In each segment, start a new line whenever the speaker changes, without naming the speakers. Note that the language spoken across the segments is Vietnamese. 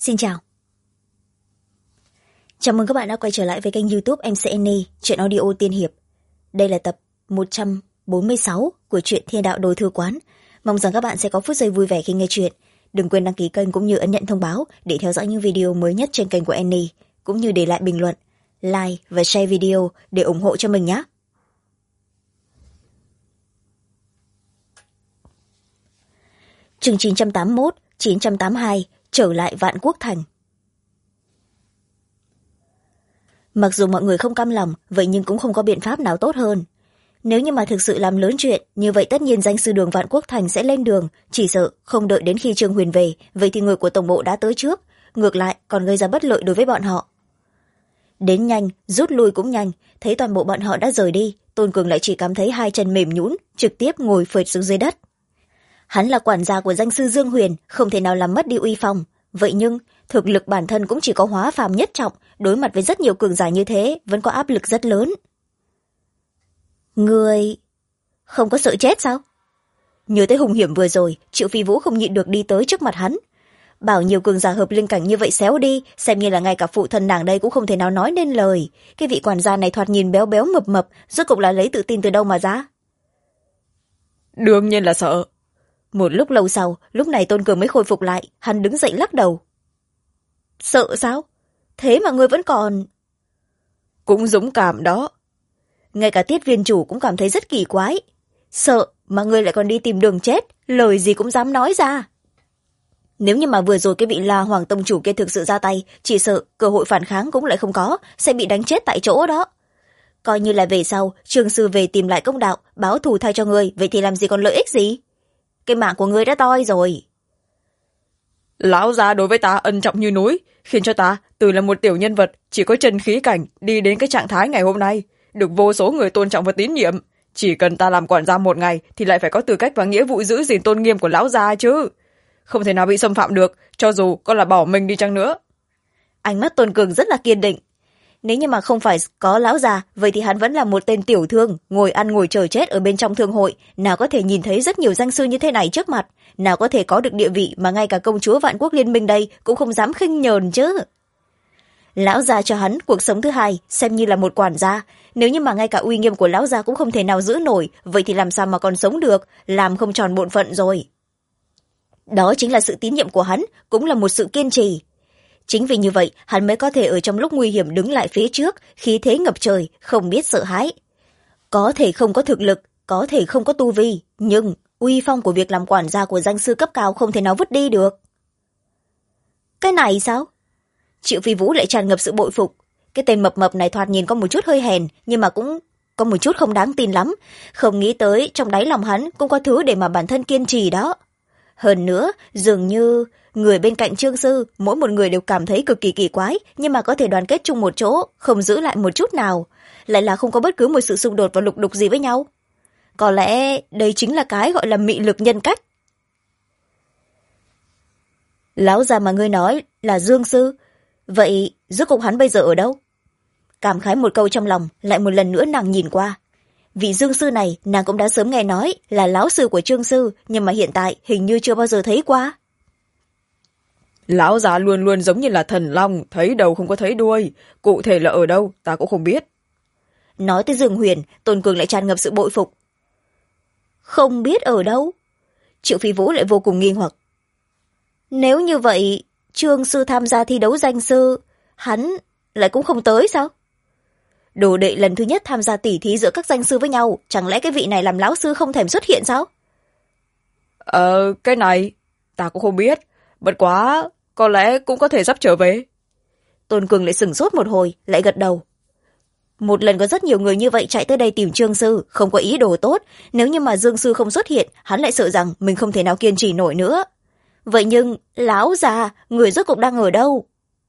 Xin chào. Chào mừng các bạn đã quay trở lại với kênh YouTube MC Annie, truyện audio tiên hiệp. Đây là tập 146 của truyện Thiên Đạo Đồ Thư Quán. Mong rằng các bạn sẽ có phút giây vui vẻ khi nghe truyện. Đừng quên đăng ký kênh cũng như ấn nhận thông báo để theo dõi những video mới nhất trên kênh của Annie, cũng như để lại bình luận, like và share video để ủng hộ cho mình nhé. Chương 981, 982, trở lại Vạn Quốc Thành. Mặc dù mọi người không cam lòng, vậy nhưng cũng không có biện pháp nào tốt hơn. Nếu như mà thực sự làm lớn chuyện, như vậy tất nhiên danh sư đường Vạn Quốc Thành sẽ lên đường, chỉ sợ không đợi đến khi Trương Huyền về, vậy thì người của tổng bộ đã tới trước, ngược lại còn gây ra bất lợi đối với bọn họ. Đến nhanh, rút lui cũng nhanh, thấy toàn bộ bọn họ đã rời đi, Tôn Cường lại chỉ cảm thấy hai chân mềm nhũn, trực tiếp ngồi phịch xuống dưới đất. Hắn là quản gia của danh sư Dương Huyền, không thể nào làm mất đi uy phong, vậy nhưng thực lực bản thân cũng chỉ có hóa phàm nhất trọng, đối mặt với rất nhiều cường giả như thế vẫn có áp lực rất lớn. Người không có sợ chết sao? Nhớ tới hung hiểm vừa rồi, Triệu Phi Vũ không nhịn được đi tới trước mặt hắn. Bảo nhiều cường giả hợp linh cảnh như vậy xéo đi, xem như là ngay cả phụ thân nàng đây cũng không thể nào nói nên lời. Cái vị quản gia này thoạt nhìn béo béo mập mập, rốt cục là lấy tự tin từ đâu mà ra?
Đương nhiên là sợ.
Một lúc lâu sau, lúc này Tôn Cường mới khôi phục lại, hắn đứng dậy lắc đầu. Sợ sao? Thế mà ngươi vẫn còn...
Cũng dũng cảm đó.
Ngay cả Tiết viên chủ cũng cảm thấy rất kỳ quái. Sợ mà ngươi lại còn đi tìm đường chết, lời gì cũng dám nói ra. Nếu như mà vừa rồi cái vị La Hoàng tông chủ kia thực sự ra tay, chỉ sợ cơ hội phản kháng cũng lại không có, sẽ bị đánh chết tại chỗ đó. Coi như là về sau, Trương sư về tìm lại công đạo, báo thù thay cho ngươi, vậy thì làm gì còn lợi ích gì? Cái mạng của ngươi đã toi rồi.
Lão gia đối với ta ân trọng như núi, khiến cho ta từ là một tiểu nhân vật chỉ có chân khí cảnh đi đến cái trạng thái ngày hôm nay, được vô số người tôn trọng và tín nhiệm. Chỉ cần ta làm quản gia một ngày thì lại phải có tư cách và nghĩa vụ giữ gìn tôn nghiêm của lão gia chứ. Không thể nào bị xâm phạm được, cho dù có là bỏ mình đi chăng nữa.
Ánh mắt Tôn Cường rất là kiên định. Nếu như mà không phải có lão già, vậy thì hắn vẫn là một tên tiểu thương, ngồi ăn ngồi chờ chết ở bên trong thương hội, nào có thể nhìn thấy rất nhiều danh sư như thế này trước mặt, nào có thể có được địa vị mà ngay cả công chúa Vạn Quốc Liên minh đây cũng không dám khinh nhờn chứ. Lão già cho hắn cuộc sống thứ hai, xem như là một quản gia, nếu như mà ngay cả uy nghiêm của lão già cũng không thể nào giữ nổi, vậy thì làm sao mà còn sống được, làm không tròn bổn phận rồi. Đó chính là sự tín nhiệm của hắn, cũng là một sự kiên trì. Chính vì như vậy, hắn mới có thể ở trong lúc nguy hiểm đứng lại phía trước, khí thế ngập trời, không biết sợ hãi. Có thể không có thực lực, có thể không có tu vi, nhưng uy phong của việc làm quản gia của danh sư cấp cao không thể nào vứt đi được. Cái này sao? Triệu Phi Vũ lại tràn ngập sự bội phục. Cái tên mập mập này thoạt nhìn có một chút hơi hèn, nhưng mà cũng có một chút không đáng tin lắm. Không nghĩ tới trong đáy lòng hắn cũng có thứ để mà bản thân kiên trì đó. Hơn nữa, dường như người bên cạnh Trương sư, mỗi một người đều cảm thấy cực kỳ kỳ quái, nhưng mà có thể đoàn kết chung một chỗ, không giữ lại một chút nào. Lại là không có bất cứ một sự xung đột và lục đục gì với nhau. Có lẽ đây chính là cái gọi là mị lực nhân cách. Lão già mà ngươi nói là Dương sư, vậy rốt cuộc hắn bây giờ ở đâu? Cảm khái một câu trong lòng, lại một lần nữa nàng nhìn qua. Vị Dương sư này nàng cũng đã sớm nghe nói là lão sư của Trương sư, nhưng mà hiện tại hình như chưa bao giờ thấy qua.
Lão già luôn luôn giống như là thần long, thấy đầu không có thấy đuôi, cụ thể là ở đâu ta cũng không biết.
Nói tới Dương Huyền, Tôn Cường lại tràn ngập sự bội phục. Không biết ở đâu? Triệu Phi Vũ lại vô cùng nghi hoặc. Nếu như vậy, Trương sư tham gia thi đấu danh sư, hắn lại cũng không tới sao? Đồ đệ lần thứ nhất tham gia tỉ thí giữa các danh sư với nhau, chẳng lẽ cái vị này làm lão sư không thèm xuất hiện sao?
Cái này ta cũng không biết, bất quá có lẽ cũng có thể sắp trở về.
Tôn Cường lại sửng sốt một hồi, lại gật đầu. Một lần có rất nhiều người như vậy chạy tới đây tìm Trương sư, không có ý đồ tốt, nếu như mà Dương sư không xuất hiện, hắn lại sợ rằng mình không thể nào kiên trì nổi nữa. Vậy nhưng, lão già, người rốt cuộc đang ở đâu?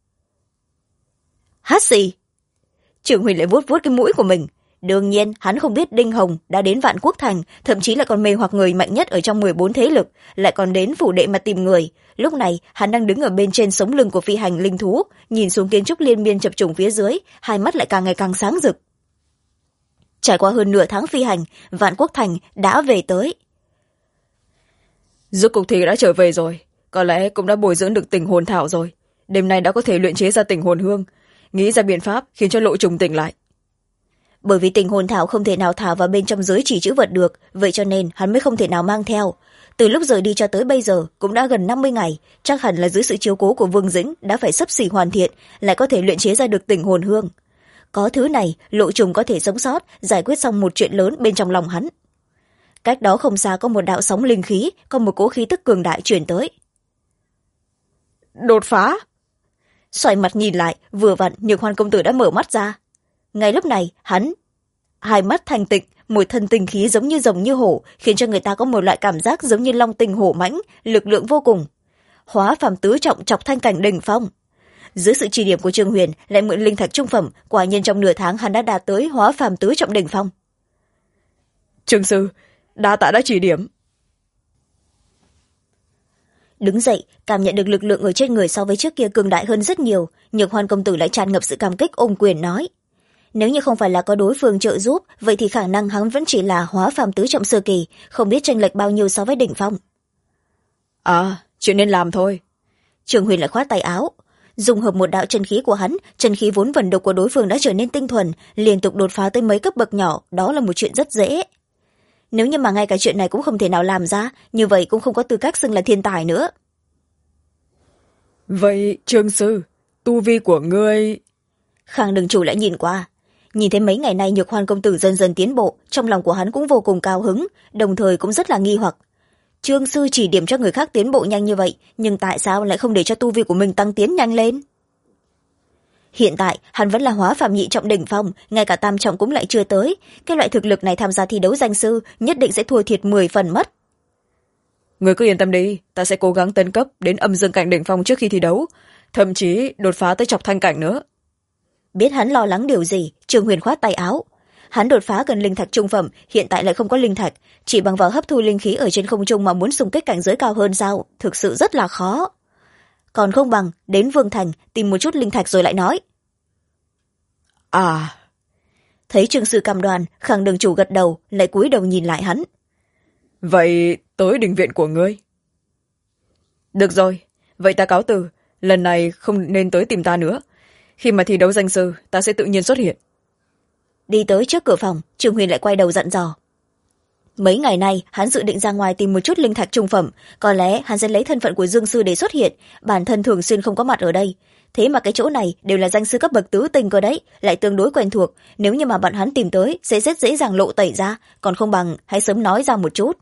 Hát gì? Trưởng Huỳnh lại vuốt vuốt cái mũi của mình. Đương nhiên, hắn không biết Đinh Hồng đã đến Vạn Quốc Thành, thậm chí là còn mê hoặc người mạnh nhất ở trong 14 thế lực, lại còn đến phủ đệ mà tìm người. Lúc này, hắn đang đứng ở bên trên sống lưng của phi hành linh thú, nhìn xuống kiến trúc liên miên chập trùng phía dưới, hai mắt lại càng ngày càng sáng rực. Trải qua hơn nửa tháng phi hành, Vạn Quốc Thành đã về tới.
Rốt cuộc thì đã trở về rồi, có lẽ cũng đã bồi dưỡng được tình hồn thảo rồi. đêm nay đã có thể luyện chế ra tình hồn hương, nghĩ ra biện pháp khiến cho Lộ Trùng tỉnh lại.
Bởi vì tình hồn thảo không thể nào thả vào bên trong giới chỉ chữ vật được, vậy cho nên hắn mới không thể nào mang theo. Từ lúc rời đi cho tới bây giờ cũng đã gần 50 ngày, chắc hẳn là dưới sự chiếu cố của Vương Dĩnh đã phải xấp xỉ hoàn thiện, lại có thể luyện chế ra được tình hồn hương. Có thứ này, Lộ Trùng có thể sống sót, giải quyết xong một chuyện lớn bên trong lòng hắn. Cách đó không xa có một đạo sóng linh khí, có một cỗ khí tức cường đại truyền tới.
Đột phá!
Xoay mặt nhìn lại, vừa vặn Nhược Hoan công tử đã mở mắt ra. Ngay lúc này, hắn hai mắt thanh tịnh, một thân tinh khí giống như rồng như hổ, khiến cho người ta có một loại cảm giác giống như long tinh hổ mãnh, lực lượng vô cùng. Hóa phàm tứ trọng chọc thanh cảnh đỉnh phong. Dưới sự chỉ điểm của Trương Huyền, lại mượn linh thạch trung phẩm, quả nhiên trong nửa tháng hắn đã đạt tới hóa phàm tứ trọng đỉnh phong.
Trương sư, đa tạ đã chỉ điểm.
Đứng dậy, cảm nhận được lực lượng ở trên người so với trước kia cường đại hơn rất nhiều, Nhược Hoan công tử lại tràn ngập sự cảm kích, ôm quyền nói: nếu như không phải là có đối phương trợ giúp, vậy thì khả năng hắn vẫn chỉ là hóa phàm tứ trọng sơ kỳ, không biết chênh lệch bao nhiêu so với đỉnh phong.
Chuyện nên làm thôi.
Trường Huyền lại khoát tay áo, dùng hợp một đạo chân khí của hắn, chân khí vốn vẩn độc của đối phương đã trở nên tinh thuần, liên tục đột phá tới mấy cấp bậc nhỏ, đó là một chuyện rất dễ. Nếu như mà ngay cả chuyện này cũng không thể nào làm ra, như vậy cũng không có tư cách xưng là thiên tài nữa.
Vậy Trương sư, tu vi của ngươi...
Khang đường chủ lại nhìn qua, nhìn thấy mấy ngày nay Nhược Hoan công tử dần dần tiến bộ, trong lòng của hắn cũng vô cùng cao hứng, đồng thời cũng rất là nghi hoặc. Trương sư chỉ điểm cho người khác tiến bộ nhanh như vậy, nhưng tại sao lại không để cho tu vi của mình tăng tiến nhanh lên? Hiện tại hắn vẫn là hóa phàm nhị trọng đỉnh phong, ngay cả tam trọng cũng lại chưa tới, cái loại thực lực này tham gia thi đấu danh sư nhất định sẽ thua thiệt 10 phần mất.
Người cứ yên tâm đi, ta sẽ cố gắng tấn cấp đến âm dương cảnh đỉnh phong trước khi thi đấu, thậm chí đột phá tới chọc thanh cảnh nữa.
Biết hắn lo lắng điều gì, Trương Huyền khoát tay áo. Hắn đột phá cần linh thạch trung phẩm, hiện tại lại không có linh thạch, chỉ bằng vào hấp thu linh khí ở trên không trung mà muốn xung kích cảnh giới cao hơn sao, thực sự rất là khó. Còn không bằng đến Vương Thành tìm một chút linh thạch rồi lại nói. Thấy Trương sư cam đoan, Khang đường chủ gật đầu, lại cúi đầu nhìn lại hắn.
Vậy tới đình viện của ngươi. Được rồi, vậy ta cáo từ, lần này không nên tới tìm ta nữa. Khi mà thi đấu danh sư, ta sẽ tự nhiên xuất hiện.
Đi tới trước cửa phòng, Trương Huyền lại quay đầu dặn dò. Mấy ngày nay, hắn dự định ra ngoài tìm một chút linh thạch trung phẩm, có lẽ hắn sẽ lấy thân phận của Dương sư để xuất hiện, bản thân thường xuyên không có mặt ở đây. Thế mà cái chỗ này đều là danh sư cấp bậc tứ tinh cơ đấy, lại tương đối quen thuộc, nếu như mà bọn hắn tìm tới sẽ rất dễ dàng lộ tẩy ra, còn không bằng hãy sớm nói ra một chút.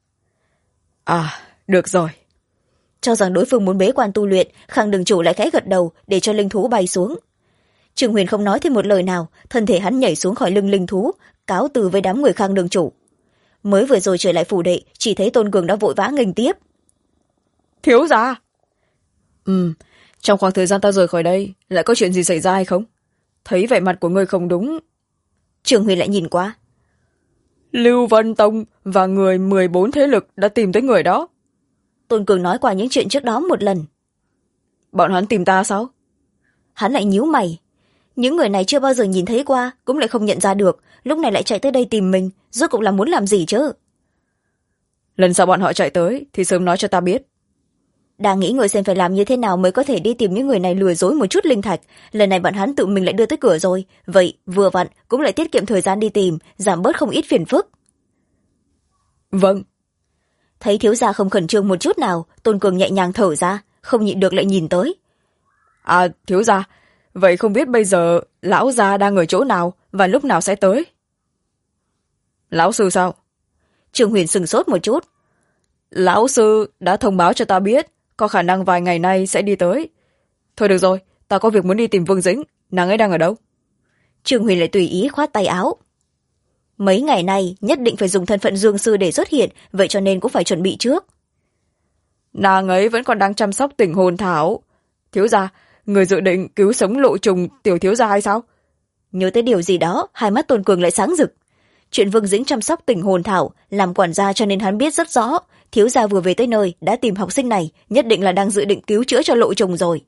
Được rồi.
Cho rằng đối phương muốn bế quan tu luyện, Khang đường chủ lại khẽ gật đầu để cho linh thú bay xuống. Trương Huyền không nói thêm một lời nào, thân thể hắn nhảy xuống khỏi lưng linh thú, cáo từ với đám người Khang đường chủ. Mới vừa rồi trở lại phủ đệ, chỉ thấy Tôn Cường đã vội vã nghênh tiếp.
Thiếu gia. Trong khoảng thời gian ta rời khỏi đây, lại có chuyện gì xảy ra hay không? Thấy vẻ mặt của ngươi không đúng.
Trương Huyền lại nhìn qua.
Lưu Vân Tông và người 14 thế lực đã tìm tới người đó.
Tôn Cường nói qua những chuyện trước đó một lần.
Bọn hắn tìm ta sao?
Hắn lại nhíu mày. Những người này chưa bao giờ nhìn thấy qua, cũng lại không nhận ra được, lúc này lại chạy tới đây tìm mình, rốt cuộc là muốn làm gì chứ?
Lần sau bọn họ chạy tới thì sớm nói cho ta biết.
Đang nghĩ người xem phải làm như thế nào mới có thể đi tìm những người này lừa dối một chút linh thạch, lần này bọn hắn tự mình lại đưa tới cửa rồi, vậy vừa vặn cũng lại tiết kiệm thời gian đi tìm, giảm bớt không ít phiền phức.
Vâng.
Thấy thiếu gia không khẩn trương một chút nào, Tôn Cường nhẹ nhàng thở ra, không nhịn được lại nhìn tới.
Thiếu gia, vậy không biết bây giờ lão gia đang ở chỗ nào và lúc nào sẽ tới? Lão sư sao?
Trương Huyền sừng sốt một chút.
Lão sư đã thông báo cho ta biết, có khả năng vài ngày nay sẽ đi tới. Thôi được rồi, ta có việc muốn đi tìm Vương Dĩnh, nàng ấy đang ở đâu?
Trương Huyền lại tùy ý khoát tay áo. Mấy ngày nay nhất định phải dùng thân phận Dương sư để xuất hiện, vậy cho nên cũng phải chuẩn bị trước.
Nàng ấy vẫn còn đang chăm sóc tình hồn thảo. Thiếu gia, người dự định cứu sống Lộ Trùng tiểu thiếu gia hay sao?
Nhớ tới điều gì đó, hai mắt Tôn Cường lại sáng rực. Chuyện Vương Dĩnh chăm sóc tình hồn thảo, làm quản gia cho nên hắn biết rất rõ, thiếu gia vừa về tới nơi đã tìm học sinh này, nhất định là đang dự định cứu chữa cho Lộ Trùng rồi.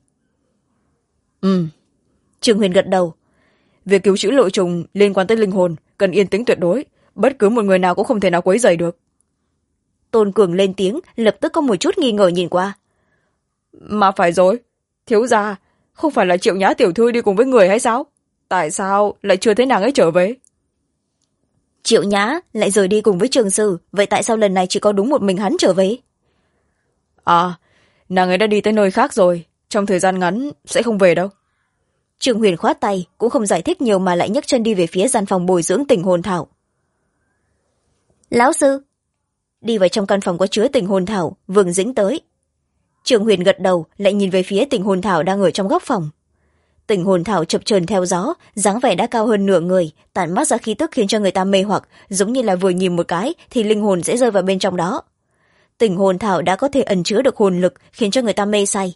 Trương Huyền gật đầu.
Việc cứu chữa Lộ Trùng liên quan tới linh hồn, cần yên tĩnh tuyệt đối, bất cứ một người nào cũng không thể nào quấy rầy được.
Tôn Cường lên tiếng, lập tức có một chút nghi ngờ nhìn qua.
Mà phải rồi, thiếu gia, không phải là Triệu Nhã tiểu thư đi cùng với người hay sao? Tại sao lại chưa thấy nàng ấy trở về?
Triệu Nhã lại rời đi cùng với Trường Sư, vậy tại sao lần này chỉ có đúng một mình hắn trở về?
À, nàng ấy đã đi tới nơi khác rồi, trong thời gian ngắn sẽ không về đâu.
Trường Huyền khoát tay, cũng không giải thích nhiều mà lại nhấc chân đi về phía gian phòng bồi dưỡng tình hồn thảo. Lão sư. Đi vào trong căn phòng có chứa tình hồn thảo, Vương Dĩnh tới. Trường Huyền gật đầu, lại nhìn về phía tình hồn thảo đang ở trong góc phòng. Tình hồn thảo chập chờn theo gió, dáng vẻ đã cao hơn nửa người, tản mát ra khí tức khiến cho người ta mê hoặc, giống như là vừa nhìn một cái thì linh hồn sẽ rơi vào bên trong đó. Tình hồn thảo đã có thể ẩn chứa được hồn lực, khiến cho người ta mê say.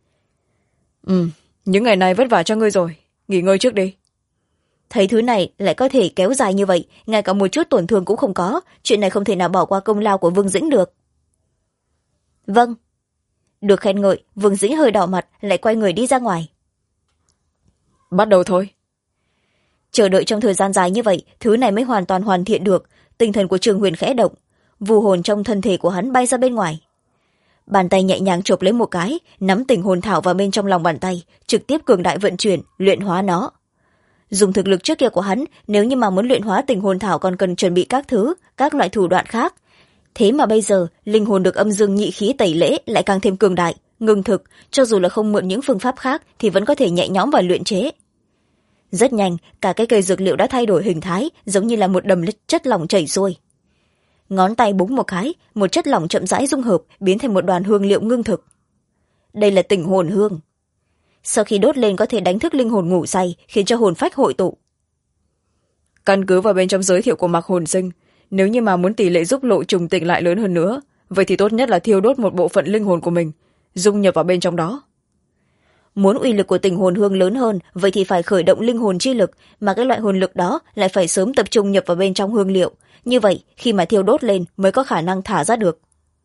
Những ngày này vất vả cho ngươi rồi, nghỉ ngơi trước đi.
Thấy thứ này lại có thể kéo dài như vậy, ngay cả một chút tổn thương cũng không có, chuyện này không thể nào bỏ qua công lao của Vương Dĩnh được. Vâng. Được khen ngợi, Vương Dĩnh hơi đỏ mặt, lại quay người đi ra ngoài.
Bắt đầu thôi.
Chờ đợi trong thời gian dài như vậy, thứ này mới hoàn toàn hoàn thiện được. Tinh thần của Trường Huyền khẽ động, vù hồn trong thân thể của hắn bay ra bên ngoài. Bàn tay nhẹ nhàng chộp lấy một cái, nắm tình hồn thảo vào bên trong lòng bàn tay, trực tiếp cường đại vận chuyển, luyện hóa nó. Dùng thực lực trước kia của hắn, nếu như mà muốn luyện hóa tình hồn thảo còn cần chuẩn bị các thứ, các loại thủ đoạn khác. Thế mà bây giờ, linh hồn được âm dương nhị khí tẩy lễ lại càng thêm cường đại, ngưng thực, cho dù là không mượn những phương pháp khác thì vẫn có thể nhẹ nhõm và luyện chế. Rất nhanh, cả cái cây dược liệu đã thay đổi hình thái, giống như là một đầm chất lỏng chảy xuôi. Ngón tay búng một cái, một chất lỏng chậm rãi dung hợp, biến thành một đoàn hương liệu ngưng thực. Đây là tình hồn hương. Sau khi đốt lên có thể đánh thức linh hồn ngủ say, khiến cho hồn phách hội tụ.
Căn cứ vào bên trong giới thiệu của Mạc Hồn Sinh, nếu như mà muốn tỷ lệ giúp Lộ Trùng tỉnh lại lớn hơn nữa, vậy thì tốt nhất là thiêu đốt một bộ phận linh hồn của mình, dung nhập vào bên trong đó.
Muốn uy lực của tình hồn hương lớn hơn, vậy thì phải khởi động linh hồn chi lực, mà cái loại hồn lực đó lại phải sớm tập trung nhập vào bên trong hương liệu. Như vậy, khi mà thiêu đốt lên mới có khả năng thả ra được.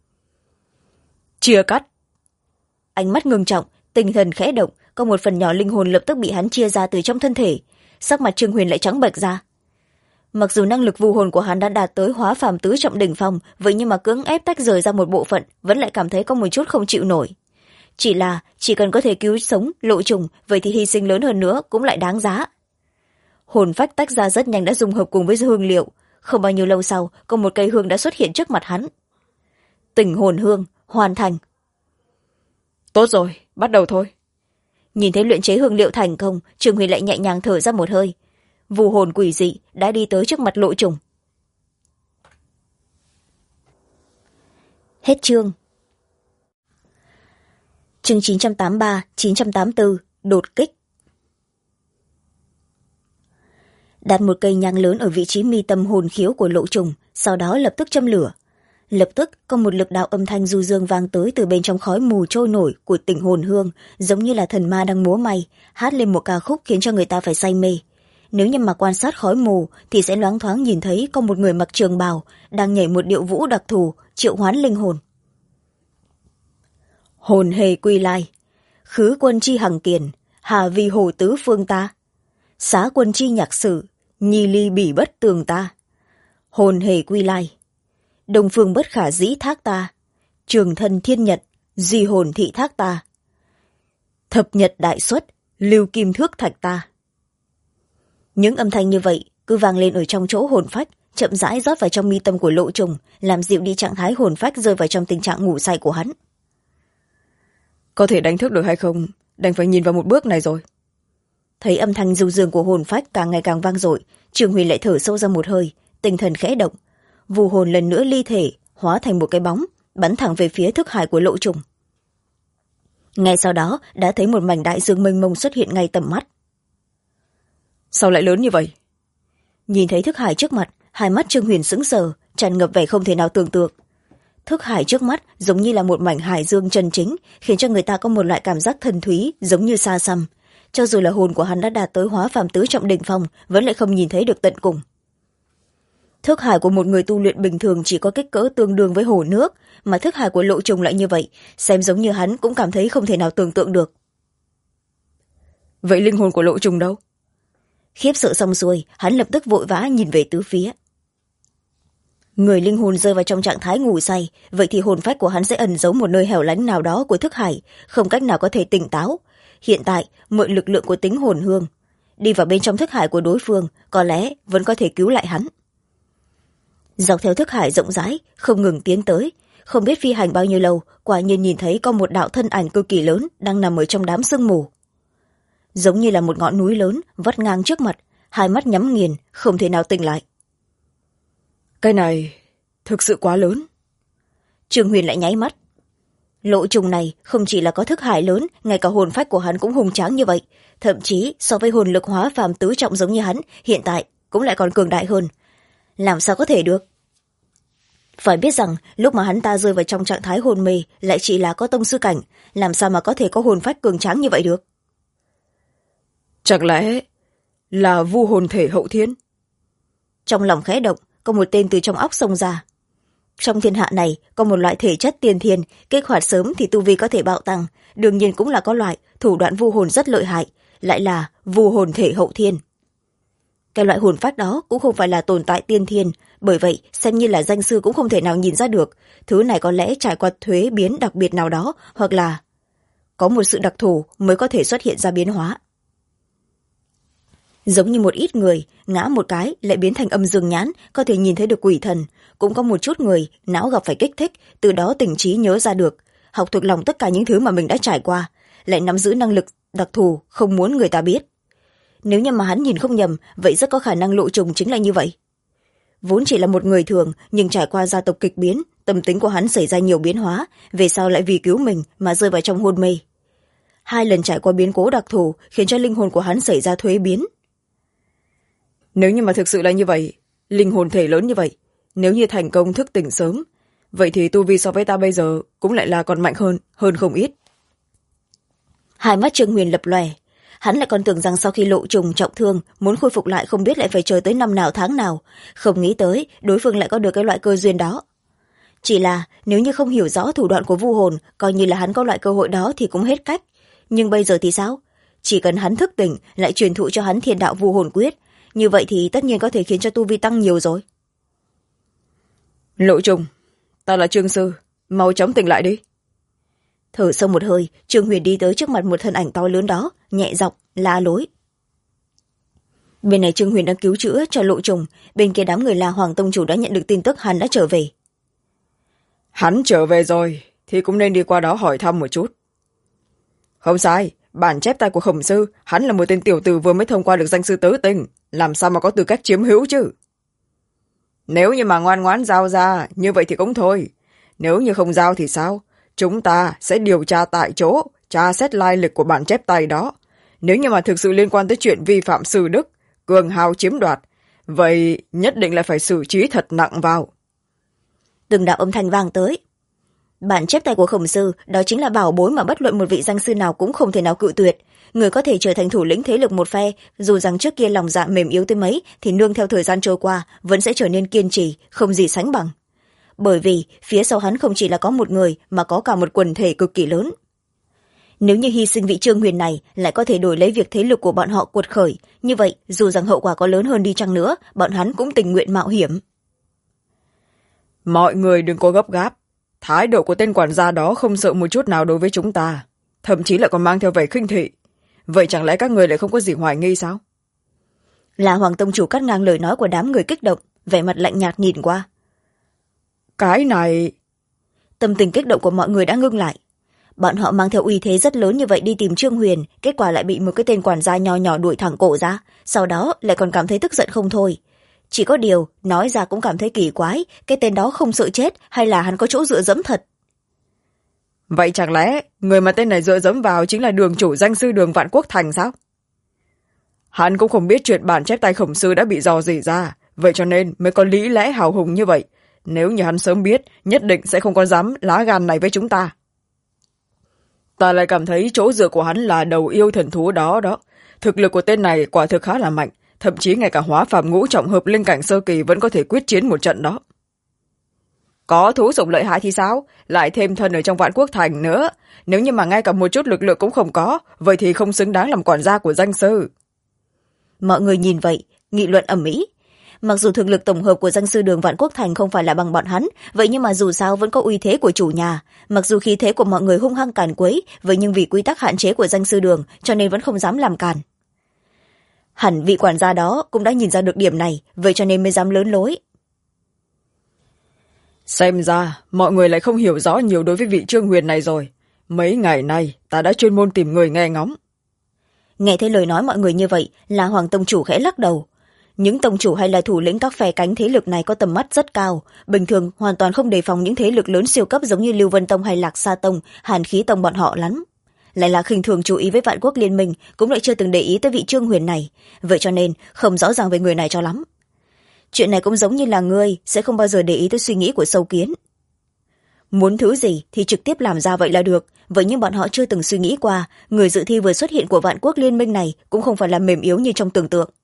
Chia cắt.
Ánh mắt ngưng trọng, tinh thần khẽ động, có một phần nhỏ linh hồn lập tức bị hắn chia ra từ trong thân thể. Sắc mặt Trương Huyền lại trắng bệch ra. Mặc dù năng lực vu hồn của hắn đã đạt tới hóa phàm tứ trọng đỉnh phong, vậy nhưng mà cưỡng ép tách rời ra một bộ phận, vẫn lại cảm thấy có một chút không chịu nổi. Chỉ cần có thể cứu sống Lộ Trùng, vậy thì hy sinh lớn hơn nữa cũng lại đáng giá. Hồn phách tách ra rất nhanh đã dung hợp cùng với hương liệu. Không bao nhiêu lâu sau, có một cây hương đã xuất hiện trước mặt hắn. Tình hồn hương, hoàn thành.
Tốt rồi, bắt đầu thôi.
Nhìn thấy luyện chế hương liệu thành công, Trường Huyền lại nhẹ nhàng thở ra một hơi. Vù hồn quỷ dị đã đi tới trước mặt Lộ Trùng. Hết chương. Chương 983, 984, đột kích. Đặt một cây nhang lớn ở vị trí mi tâm hồn khiếu của Lộ Trùng, sau đó lập tức châm lửa. Lập tức có một lực đạo âm thanh du dương vang tới từ bên trong khói mù trôi nổi của tình hồn hương, giống như là thần ma đang múa may, hát lên một ca khúc khiến cho người ta phải say mê. Nếu như mà quan sát khói mù thì sẽ loáng thoáng nhìn thấy có một người mặc trường bào đang nhảy một điệu vũ đặc thù, triệu hoán linh hồn. Hồn hề quy lai, khứ quân chi hằng kiền, hà vi hồ tứ phương ta, xá quân chi nhạc sử, nhi ly bỉ bất tường ta. Hồn hề quy lai, đông phương bất khả dĩ thác ta, trường thân thiên nhật, di hồn thị thác ta. Thập nhật đại xuất, lưu kim thước thạch ta. Những âm thanh như vậy cứ vang lên ở trong chỗ hồn phách, chậm rãi rót vào trong mi tâm của Lộ Trùng, làm dịu đi trạng thái hồn phách rơi vào trong tình trạng ngủ say của hắn.
Có thể đánh thức được hay không, đành phải nhìn vào một bước này rồi.
Thấy âm thanh du dương của hồn phách càng ngày càng vang dội, Trường Huyền lại thở sâu ra một hơi, tinh thần khẽ động, vù hồn lần nữa ly thể, hóa thành một cái bóng, bắn thẳng về phía thức hải của Lộ Trùng. Ngay sau đó đã thấy một mảnh đại dương mênh mông xuất hiện ngay tầm mắt.
Sao lại lớn như vậy?
Nhìn thấy thức hải trước mặt, hai mắt Trương Huyền sững sờ, tràn ngập vẻ không thể nào tưởng tượng. Thức hải trước mắt giống như là một mảnh hải dương chân chính, khiến cho người ta có một loại cảm giác thần thúy giống như xa xăm. Cho dù là hồn của hắn đã đạt tới hóa phàm tứ trọng đỉnh phong, vẫn lại không nhìn thấy được tận cùng. Thức hải của một người tu luyện bình thường chỉ có kích cỡ tương đương với hồ nước, mà thức hải của Lộ Trùng lại như vậy, xem giống như hắn cũng cảm thấy không thể nào tưởng tượng được.
Vậy linh hồn của Lộ Trùng đâu?
Khiếp sợ xong xuôi, hắn lập tức vội vã nhìn về tứ phía. Người linh hồn rơi vào trong trạng thái ngủ say, vậy thì hồn phách của hắn sẽ ẩn giấu một nơi hẻo lánh nào đó của thức hải, không cách nào có thể tỉnh táo. hiện tại mượn lực lượng của tính hồn hương đi vào bên trong thức hải của đối phương, có lẽ vẫn có thể cứu lại hắn. Dọc theo thức hải rộng rãi không ngừng tiến tới, không biết phi hành bao nhiêu lâu, quả nhiên nhìn thấy có một đạo thân ảnh cực kỳ lớn đang nằm ở trong đám sương mù, giống như là một ngọn núi lớn vắt ngang trước mặt, hai mắt nhắm nghiền không thể nào tỉnh lại.
Cái này thực sự quá lớn.
Trương Huyền lại nháy mắt. Lộ trùng này không chỉ là có thức hải lớn, ngay cả hồn phách của hắn cũng hùng tráng như vậy, thậm chí so với hồn lực hóa phàm tứ trọng giống như hắn, hiện tại cũng lại còn cường đại hơn. Làm sao có thể được? Phải biết rằng lúc mà hắn ta rơi vào trong trạng thái hồn mê lại chỉ là có tông sư cảnh, làm sao mà có thể có hồn phách cường tráng như vậy được?
Chẳng lẽ là vu hồn thể hậu thiên?
Trong lòng khẽ động, có một tên từ trong óc xông ra. Trong thiên hạ này có một loại thể chất tiên thiên, kích hoạt sớm thì tu vi có thể bạo tăng, đương nhiên cũng là có loại thủ đoạn vu hồn rất lợi hại, lại là vu hồn thể hậu thiên. Cái loại hồn phách đó cũng không phải là tồn tại tiên thiên, bởi vậy xem như là danh sư cũng không thể nào nhìn ra được, thứ này có lẽ trải qua thuế biến đặc biệt nào đó, hoặc là có một sự đặc thù mới có thể xuất hiện ra biến hóa. Giống như một ít người ngã một cái lại biến thành âm dương nhãn, có thể nhìn thấy được quỷ thần, cũng có một chút người não gặp phải kích thích, từ đó tỉnh trí nhớ ra được, học thuộc lòng tất cả những thứ mà mình đã trải qua, lại nắm giữ năng lực đặc thù không muốn người ta biết. Nếu như mà hắn nhìn không nhầm, vậy rất có khả năng Lộ Trùng chính là như vậy. Vốn chỉ là một người thường, nhưng trải qua gia tộc kịch biến, tâm tính của hắn xảy ra nhiều biến hóa, về sau lại vì cứu mình mà rơi vào trong hôn mê. 2 lần trải qua biến cố đặc thù khiến cho linh hồn của hắn xảy ra thuế biến.
Nếu như mà thực sự là như vậy, linh hồn thể lớn như vậy, nếu như thành công thức tỉnh sớm, vậy thì tu vi so với ta bây giờ cũng lại là còn mạnh hơn không ít.
Hai mắt Trương Huyền lập lòe, hắn lại còn tưởng rằng sau khi Lộ Trùng trọng thương muốn khôi phục lại không biết lại phải chờ tới năm nào tháng nào, không nghĩ tới đối phương lại có được cái loại cơ duyên đó. Chỉ là nếu như không hiểu rõ thủ đoạn của vu hồn, coi như là hắn có loại cơ hội đó thì cũng hết cách. Nhưng bây giờ thì sao? Chỉ cần hắn thức tỉnh lại truyền thụ cho hắn thiên đạo vu hồn quyết, như vậy thì tất nhiên có thể khiến cho tu vi tăng nhiều rồi.
Lộ Trùng, ta là Trương sư, mau chóng tỉnh lại đi.
Thở sâu một hơi, Trương Huyền đi tới trước mặt một thân ảnh to lớn đó, nhẹ giọng la lối. Bên này Trương Huyền đang cứu chữa cho Lộ Trùng, bên kia đám người La Hoàng tông chủ đã nhận được tin tức hắn đã trở về.
Hắn trở về rồi thì cũng nên đi qua đó hỏi thăm một chút. Không sai, bản chép tay của Khổng sư, hắn là một tên tiểu tử vừa mới thông qua được danh sư tứ tinh, làm sao mà có tư cách chiếm hữu chứ? Nếu như mà ngoan ngoãn giao ra, như vậy thì cũng thôi. Nếu như không giao thì sao? Chúng ta sẽ điều tra tại chỗ, tra xét lai lịch của bản chép tay đó. Nếu như mà thực sự liên quan tới chuyện vi phạm sư đức, cường hào chiếm đoạt, vậy nhất định là phải xử trí thật nặng vào.
Từng đạo âm thanh vang tới. Bản chép tay của Khổng sư đó chính là bảo bối mà bất luận một vị danh sư nào cũng không thể nào cự tuyệt. Người có thể trở thành thủ lĩnh thế lực một phe, dù rằng trước kia lòng dạ mềm yếu tới mấy, thì nương theo thời gian trôi qua vẫn sẽ trở nên kiên trì, không gì sánh bằng. Bởi vì phía sau hắn không chỉ là có một người mà có cả một quần thể cực kỳ lớn. Nếu như hy sinh vị Trương Huyền này lại có thể đổi lấy việc thế lực của bọn họ cuột khởi, như vậy dù rằng hậu quả có lớn hơn đi chăng nữa, bọn hắn cũng tình nguyện mạo hiểm.
Mọi người đừng có gấp gáp. Thái độ của tên quản gia đó không sợ một chút nào đối với chúng ta, thậm chí lại còn mang theo vẻ khinh thị. Vậy chẳng lẽ các người lại không có gì hoài nghi sao?
Là Hoàng tông chủ cắt ngang lời nói của đám người kích động, vẻ mặt lạnh nhạt nhìn qua.
Cái này...
Tâm tình kích động của mọi người đã ngưng lại. Bọn họ mang theo uy thế rất lớn như vậy đi tìm Trương Huyền, kết quả lại bị một cái tên quản gia nho nhỏ đuổi thẳng cổ ra, sau đó lại còn cảm thấy tức giận không thôi. Chỉ có điều, nói ra cũng cảm thấy kỳ quái, cái tên đó không sợ chết hay là hắn có chỗ dựa dẫm thật.
Vậy chẳng lẽ người mà tên này dựa dẫm vào chính là đường chủ danh sư Đường Vạn Quốc Thành sao? Hắn cũng không biết chuyện bản chép tay Khổng sư đã bị dò dỉ ra, vậy cho nên mới có lý lẽ hào hùng như vậy. Nếu như hắn sớm biết, nhất định sẽ không có dám lá gan này với chúng ta. Ta lại cảm thấy chỗ dựa của hắn là đầu yêu thần thú đó đó. Thực lực của tên này quả thực khá là mạnh, thậm chí ngay cả hóa phàm ngũ trọng hợp linh cảnh sơ kỳ vẫn có thể quyết chiến một trận đó. Có thú sủng lợi hại thì sao? Lại thêm thân ở trong Vạn Quốc Thành nữa. Nếu như mà ngay cả một chút lực lượng cũng không có, vậy thì không xứng đáng làm quản gia của danh sư.
Mọi người nhìn vậy, nghị luận ầm ĩ. Mặc dù thực lực tổng hợp của danh sư đường Vạn Quốc Thành không phải là bằng bọn hắn, vậy nhưng mà dù sao vẫn có uy thế của chủ nhà. Mặc dù khí thế của mọi người hung hăng càn quấy, vậy nhưng vì quy tắc hạn chế của danh sư đường cho nên vẫn không dám làm càn. Hẳn vị quản gia đó cũng đã nhìn ra được điểm này, vậy cho nên mới dám lớn lối.
Xem ra mọi người lại không hiểu rõ nhiều đối với vị Trương Huyền này rồi. Mấy ngày nay ta đã chuyên môn tìm người nghe ngóng.
Nghe thấy lời nói mọi người như vậy, là Hoàng tông chủ khẽ lắc đầu. Những tông chủ hay là thủ lĩnh các phe cánh thế lực này có tầm mắt rất cao, bình thường hoàn toàn không đề phòng những thế lực lớn siêu cấp giống như Lưu Vân Tông hay Lạc Sa Tông, Hàn Khí Tông bọn họ lắm. Lại là khinh thường chú ý với Vạn Quốc Liên Minh, cũng lại chưa từng để ý tới vị Trương Huyền này, vậy cho nên không rõ ràng về người này cho lắm. Chuyện này cũng giống như là ngươi sẽ không bao giờ để ý tới suy nghĩ của sâu kiến. Muốn thứ gì thì trực tiếp làm ra vậy là được, vậy nhưng bọn họ chưa từng suy nghĩ qua người dự thi vừa xuất hiện của Vạn Quốc Liên Minh này cũng không phải là mềm yếu như trong tưởng tượng.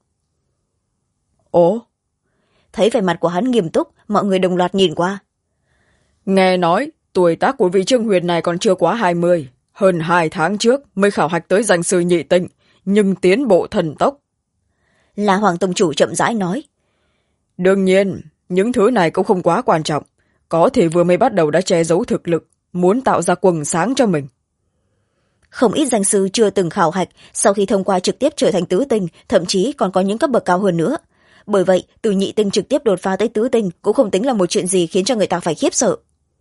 Ồ,
thấy vẻ mặt của hắn nghiêm túc, mọi người đồng loạt nhìn qua.
Nghe nói tuổi tác của vị Trương Huyền này còn chưa quá 20, hơn 2 tháng trước mới khảo hạch tới danh sư nhị tịnh, nhưng tiến bộ thần tốc.
Là Hoàng tông chủ chậm rãi nói.
Đương nhiên những thứ này cũng không quá quan trọng, có thể vừa mới bắt đầu đã che giấu thực lực, muốn tạo ra quầng sáng cho mình.
Không ít danh sư chưa từng khảo hạch, sau khi thông qua trực tiếp trở thành tứ tinh, thậm chí còn có những cấp bậc cao hơn nữa. Bởi vậy từ nhị tinh trực tiếp đột phá tới tứ tinh cũng không tính là một chuyện gì khiến cho người ta phải khiếp sợ.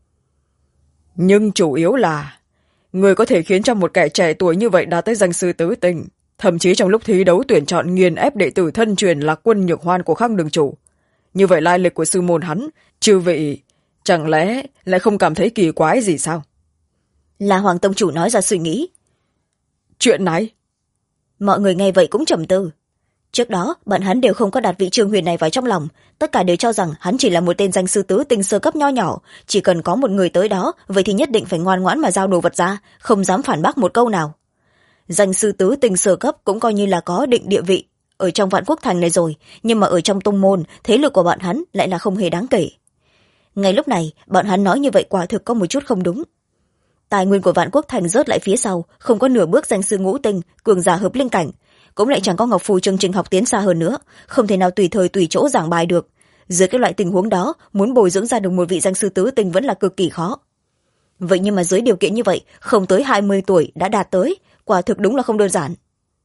Nhưng chủ yếu là người có thể khiến cho một kẻ trẻ tuổi như vậy đạt tới danh sư tứ tinh, thậm chí trong lúc thi đấu tuyển chọn nghiền ép đệ tử thân truyền Lạc Quân Nhược Hoan của Khang đường chủ. Như vậy lai lịch của sư môn hắn, chư vị chẳng lẽ lại không cảm thấy kỳ quái gì sao?
Là Hoàng tông chủ nói ra suy nghĩ.
Chuyện này,
mọi người nghe vậy cũng trầm tư. Trước đó bọn hắn đều không có đặt vị Trương Huyền này vào trong lòng, tất cả đều cho rằng hắn chỉ là một tên danh sư tứ tinh sơ cấp nho nhỏ, chỉ cần có một người tới đó vậy thì nhất định phải ngoan ngoãn mà giao đồ vật ra, không dám phản bác một câu nào. Danh sư tứ tinh sơ cấp cũng coi như là có định địa vị ở trong Vạn Quốc Thành này rồi, nhưng mà ở trong tông môn thế lực của bọn hắn lại là không hề đáng kể. Ngay lúc này bọn hắn nói như vậy quả thực có một chút không đúng. Tài nguyên của Vạn Quốc Thành rớt lại phía sau, không có nửa bước danh sư ngũ tinh cường giả hợp linh cảnh, cũng lại chẳng có ngọc phù chương trình học tiến xa hơn nữa, không thể nào tùy thời tùy chỗ giảng bài được. Dưới cái loại tình huống đó, muốn bồi dưỡng ra được một vị danh sư tứ tinh vẫn là cực kỳ khó. Vậy nhưng mà dưới điều kiện như vậy, không tới 20 tuổi đã đạt tới, quả thực đúng là không đơn giản.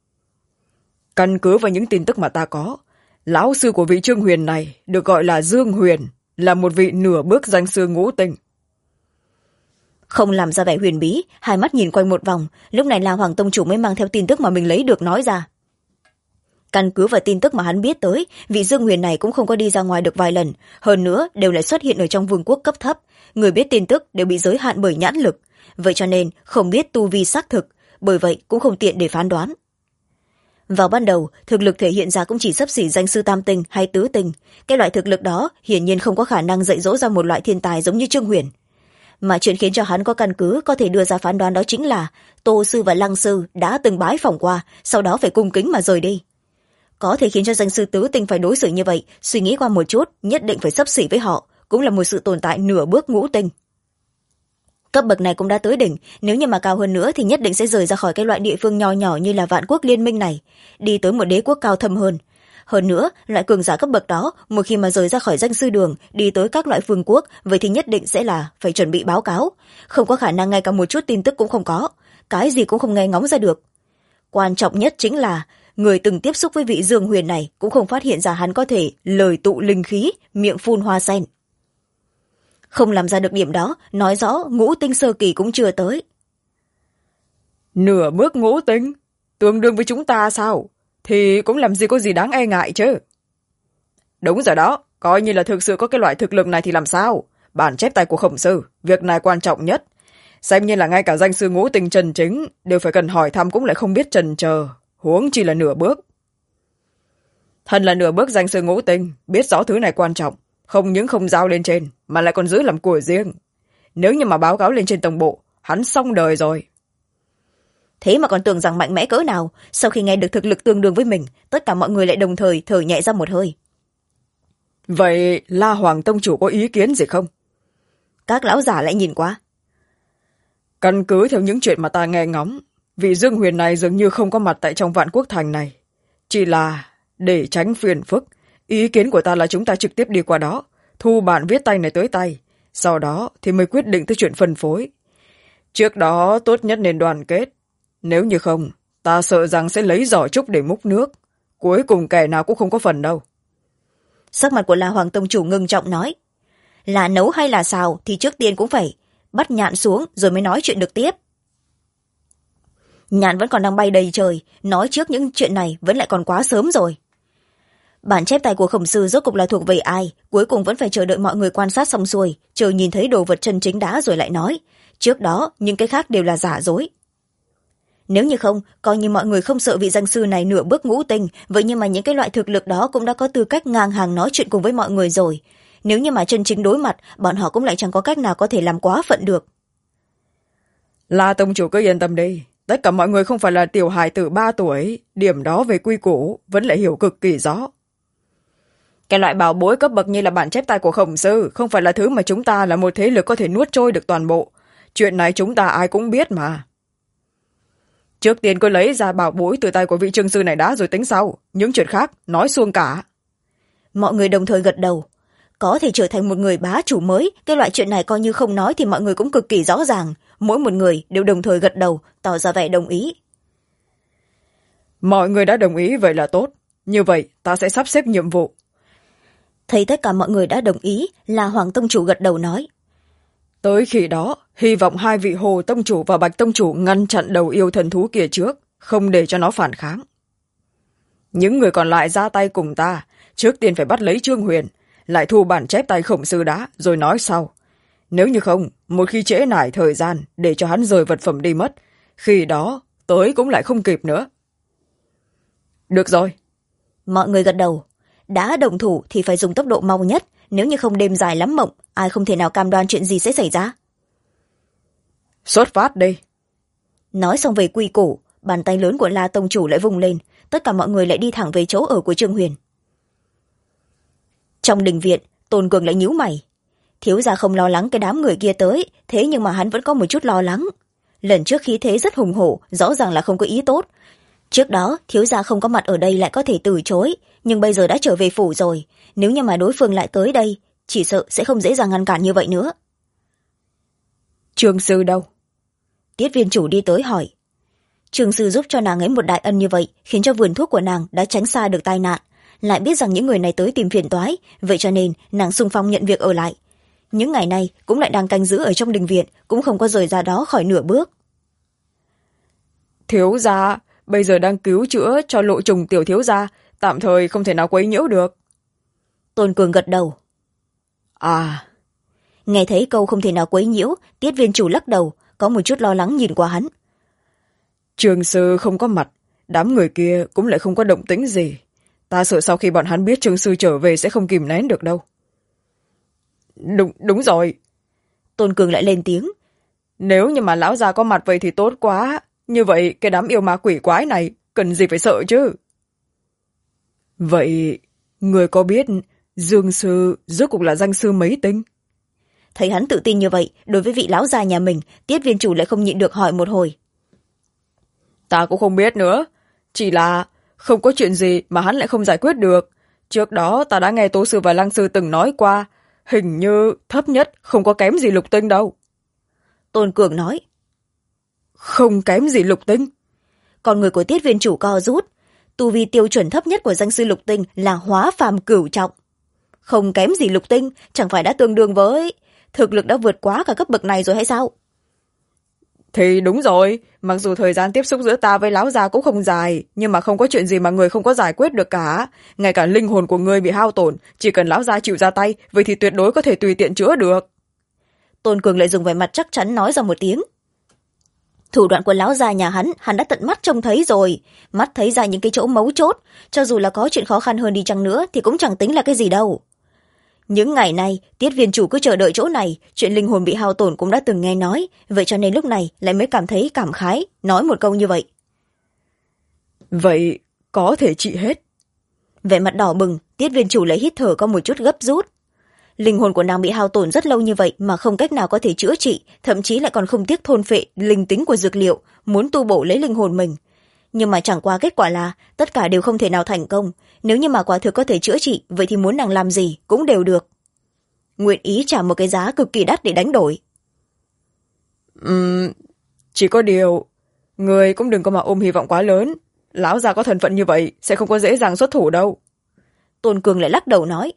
căn cứ vào những tin tức mà ta có, lão sư của vị Trương Huyền này được gọi là Dương Huyền, là một vị nửa bước danh sư ngũ tinh.
Không làm ra vẻ huyền bí, hai mắt nhìn quanh một vòng, lúc này là Hoàng tông chủ mới mang theo tin tức mà mình lấy được nói ra. Căn cứ vào tin tức mà hắn biết tới, vị Dương Huyền này cũng không có đi ra ngoài được vài lần, hơn nữa đều lại xuất hiện ở trong vương quốc cấp thấp, người biết tin tức đều bị giới hạn bởi nhãn lực, vậy cho nên không biết tu vi xác thực, bởi vậy cũng không tiện để phán đoán. Vào ban đầu thực lực thể hiện ra cũng chỉ xấp xỉ danh sư tam tinh hay tứ tinh, cái loại thực lực đó hiển nhiên không có khả năng dạy dỗ ra một loại thiên tài giống như Trương Huyền. Mà chuyện khiến cho hắn có căn cứ có thể đưa ra phán đoán đó chính là Tô sư và Lăng sư đã từng bái phỏng qua, sau đó phải cung kính mà rời đi. Có thể khiến cho danh sư tứ tinh phải đối xử như vậy, suy nghĩ qua một chút nhất định phải xấp xỉ với họ, cũng là một sự tồn tại nửa bước ngũ tinh. Cấp bậc này cũng đã tới đỉnh, nếu như mà cao hơn nữa thì nhất định sẽ rời ra khỏi cái loại địa phương nho nhỏ như là Vạn Quốc Liên Minh này, đi tới một đế quốc cao thâm hơn. Hơn nữa loại cường giả cấp bậc đó một khi mà rời ra khỏi danh sư đường đi tới các loại vương quốc, vậy thì nhất định sẽ là phải chuẩn bị báo cáo, không có khả năng ngay cả một chút tin tức cũng không có, cái gì cũng không nghe ngóng ra được. Quan trọng nhất chính là người từng tiếp xúc với vị Dương Huyền này cũng không phát hiện ra hắn có thể lời tụ linh khí, miệng phun hoa sen. Không làm ra được điểm đó, nói rõ ngũ tinh sơ kỳ cũng chưa tới.
Nửa bước ngũ tinh tương đương với chúng ta sao? Thì cũng làm gì có gì đáng e ngại chứ. Đúng rồi đó, coi như là thực sự có cái loại thực lực này thì làm sao? Bản chép tay của Khổng sư, việc này quan trọng nhất. Xem như là ngay cả danh sư ngũ tinh chân chính đều phải cần hỏi thăm cũng lại không biết chần chờ, huống chỉ là nửa bước. Thân là nửa bước danh sư ngũ tinh, biết rõ thứ này quan trọng, không những không giao lên trên mà lại còn giữ làm của riêng. Nếu như mà báo cáo lên trên tổng bộ, hắn xong đời rồi.
Thế mà còn tưởng rằng mạnh mẽ cỡ nào, sau khi nghe được thực lực tương đương với mình, tất cả mọi người lại đồng thời thở nhẹ ra một hơi.
Vậy La Hoàng tông chủ có ý kiến gì không?
Các lão giả lại nhìn qua.
Căn cứ theo những chuyện mà ta nghe ngóng, vị Dương Huyền này dường như không có mặt tại trong Vạn Quốc Thành này. Chỉ là để tránh phiền phức, ý kiến của ta là chúng ta trực tiếp đi qua đó, thu bản viết tay này tới tay, sau đó thì mới quyết định tới chuyện phân phối. Trước đó tốt nhất nên đoàn kết, nếu như không ta sợ rằng sẽ lấy giỏ trúc để múc nước, cuối cùng kẻ nào cũng không có phần đâu.
Sắc mặt của La Hoàng tông chủ ngưng trọng nói, là nấu hay là xào thì trước tiên cũng phải bắt nhạn xuống rồi mới nói chuyện được tiếp. Nhạn vẫn còn đang bay đầy trời, nói trước những chuyện này vẫn lại còn quá sớm rồi. Bản chép tay của Khổng Sư rốt cục là thuộc về ai, cuối cùng vẫn phải chờ đợi mọi người quan sát xong xuôi, chờ nhìn thấy đồ vật chân chính đã rồi lại nói. Trước đó những cái khác đều là giả dối. Nếu như không, coi như mọi người không sợ vị danh sư này nửa bước ngũ tinh, vậy nhưng mà những cái loại thực lực đó cũng đã có tư cách ngang hàng nói chuyện cùng với mọi người rồi. Nếu như mà chân chính đối mặt, bọn họ cũng lại chẳng có cách nào có thể làm quá phận được.
La tông chủ cứ yên tâm đi, tất cả mọi người không phải là tiểu hài tử 3 tuổi, điểm đó về quy củ vẫn lại hiểu cực kỳ rõ. Cái loại bảo bối cấp bậc như là bản chép tay của Khổng Sư không phải là thứ mà chúng ta là một thế lực có thể nuốt trôi được toàn bộ. Chuyện này chúng ta ai cũng biết mà. Trước tiên cứ lấy ra bảo bối từ tay của vị Trương sư này đã rồi tính sau, những chuyện khác nói suông cả.
Mọi người đồng thời gật đầu. Có thể trở thành một người bá chủ mới, cái loại chuyện này coi như không nói thì mọi người cũng cực kỳ rõ ràng. Mỗi một người đều đồng thời gật đầu, tỏ ra vẻ đồng ý.
Mọi người đã đồng ý vậy là tốt. Như vậy ta sẽ sắp xếp nhiệm vụ.
Thấy tất cả mọi người đã đồng ý, là Hoàng tông chủ gật đầu nói.
Tới khi đó, hy vọng 2 vị Hồ tông chủ và Bạch tông chủ ngăn chặn đầu yêu thần thú kia trước, không để cho nó phản kháng. Những người còn lại ra tay cùng ta, trước tiên phải bắt lấy Trương Huyền, lại thu bản chép tay Khổng Sư đã, rồi nói sau. Nếu như không, một khi trễ nải thời gian để cho hắn rời vật phẩm đi mất, khi đó tới cũng lại không kịp nữa. Được rồi.
Mọi người gật đầu. Đã đồng thủ thì phải dùng tốc độ mau nhất, nếu như không đêm dài lắm mộng, ai không thể nào cam đoan chuyện gì sẽ xảy ra.
Xuất phát đi.
Nói xong về quy củ, bàn tay lớn của La tông chủ lại vùng lên, tất cả mọi người lại đi thẳng về chỗ ở của Trương Huyền. Trong đình viện, Tôn Cường lại nhíu mày. Thiếu gia không lo lắng cái đám người kia tới, thế nhưng mà hắn vẫn có một chút lo lắng. Lần trước khí thế rất hùng hổ, rõ ràng là không có ý tốt. Trước đó thiếu gia không có mặt ở đây lại có thể từ chối, nhưng bây giờ đã trở về phủ rồi, nếu như mà đối phương lại tới đây, chỉ sợ sẽ không dễ dàng ngăn cản như vậy nữa.
Trương sư đâu?
Tiết viên chủ đi tới hỏi. Trương sư giúp cho nàng ấy một đại ân như vậy, khiến cho vườn thuốc của nàng đã tránh xa được tai nạn, lại biết rằng những người này tới tìm phiền toái, vậy cho nên nàng xung phong nhận việc ở lại. Những ngày này cũng lại đang canh giữ ở trong đình viện, cũng không có rời ra đó khỏi nửa bước.
Thiếu gia bây giờ đang cứu chữa cho Lộ Trùng tiểu thiếu gia, tạm thời không thể nào quấy nhiễu được.
Tôn Cường gật đầu.
À.
Nghe thấy câu không thể nào quấy nhiễu, Tiết viên chủ lắc đầu, có một chút lo lắng nhìn qua hắn.
Trương sư không có mặt, đám người kia cũng lại không có động tĩnh gì. Ta sợ sau khi bọn hắn biết Trương sư trở về sẽ không kìm nén được đâu. Đúng rồi.
Tôn Cường lại lên tiếng.
Nếu như mà lão gia có mặt vậy thì tốt quá. Như vậy cái đám yêu ma quỷ quái này cần gì phải sợ chứ. Vậy người có biết Dương sư rốt cuộc là danh sư mấy tinh?
Thấy hắn tự tin như vậy, đối với vị lão già nhà mình, Tiết viên chủ lại không nhịn được hỏi một hồi.
Ta cũng không biết nữa, chỉ là không có chuyện gì mà hắn lại không giải quyết được. Trước đó ta đã nghe Tố sư và Lăng sư từng nói qua, hình như thấp nhất không có kém gì lục tinh đâu.
Tôn Cường nói.
Không kém gì lục tinh?
Còn người của Tiết viên chủ co rút, tu vi tiêu chuẩn thấp nhất của danh sư lục tinh là hóa phàm cửu trọng. Không kém gì lục tinh, chẳng phải đã tương đương với thực lực đã vượt quá cả cấp bậc này rồi hay sao?
Thì đúng rồi, mặc dù thời gian tiếp xúc giữa ta với lão già cũng không dài, nhưng mà không có chuyện gì mà người không có giải quyết được cả. Ngay cả linh hồn của người bị hao tổn, chỉ cần lão già chịu ra tay, vậy thì tuyệt đối có thể tùy tiện chữa được.
Tôn Cường lại dùng vẻ mặt chắc chắn nói ra một tiếng. Thủ đoạn của lão già nhà hắn đã tận mắt trông thấy rồi, mắt thấy ra những cái chỗ mấu chốt, cho dù là có chuyện khó khăn hơn đi chăng nữa thì cũng chẳng tính là cái gì đâu. Những ngày này, Tiết viên chủ cứ chờ đợi chỗ này, chuyện linh hồn bị hao tổn cũng đã từng nghe nói, vậy cho nên lúc này lại mới cảm thấy cảm khái, nói một câu như vậy.
Vậy có thể trị hết?
Vẻ mặt đỏ bừng, Tiết viên chủ lại hít thở có một chút gấp rút. Linh hồn của nàng bị hao tổn rất lâu như vậy mà không cách nào có thể chữa trị, thậm chí lại còn không tiếc thôn phệ linh tính của dược liệu, muốn tu bổ lấy linh hồn mình. nhưng mà chẳng qua kết quả là tất cả đều không thể nào thành công. Nếu như mà quả thực có thể chữa trị, vậy thì muốn nàng làm gì cũng đều được. Nguyện ý trả một cái giá cực kỳ đắt để đánh đổi.
Chỉ có điều người cũng đừng có mà ôm hy vọng quá lớn. Lão già có thân phận như vậy sẽ không có dễ dàng xuất thủ đâu.
Tôn Cường lại lắc đầu nói.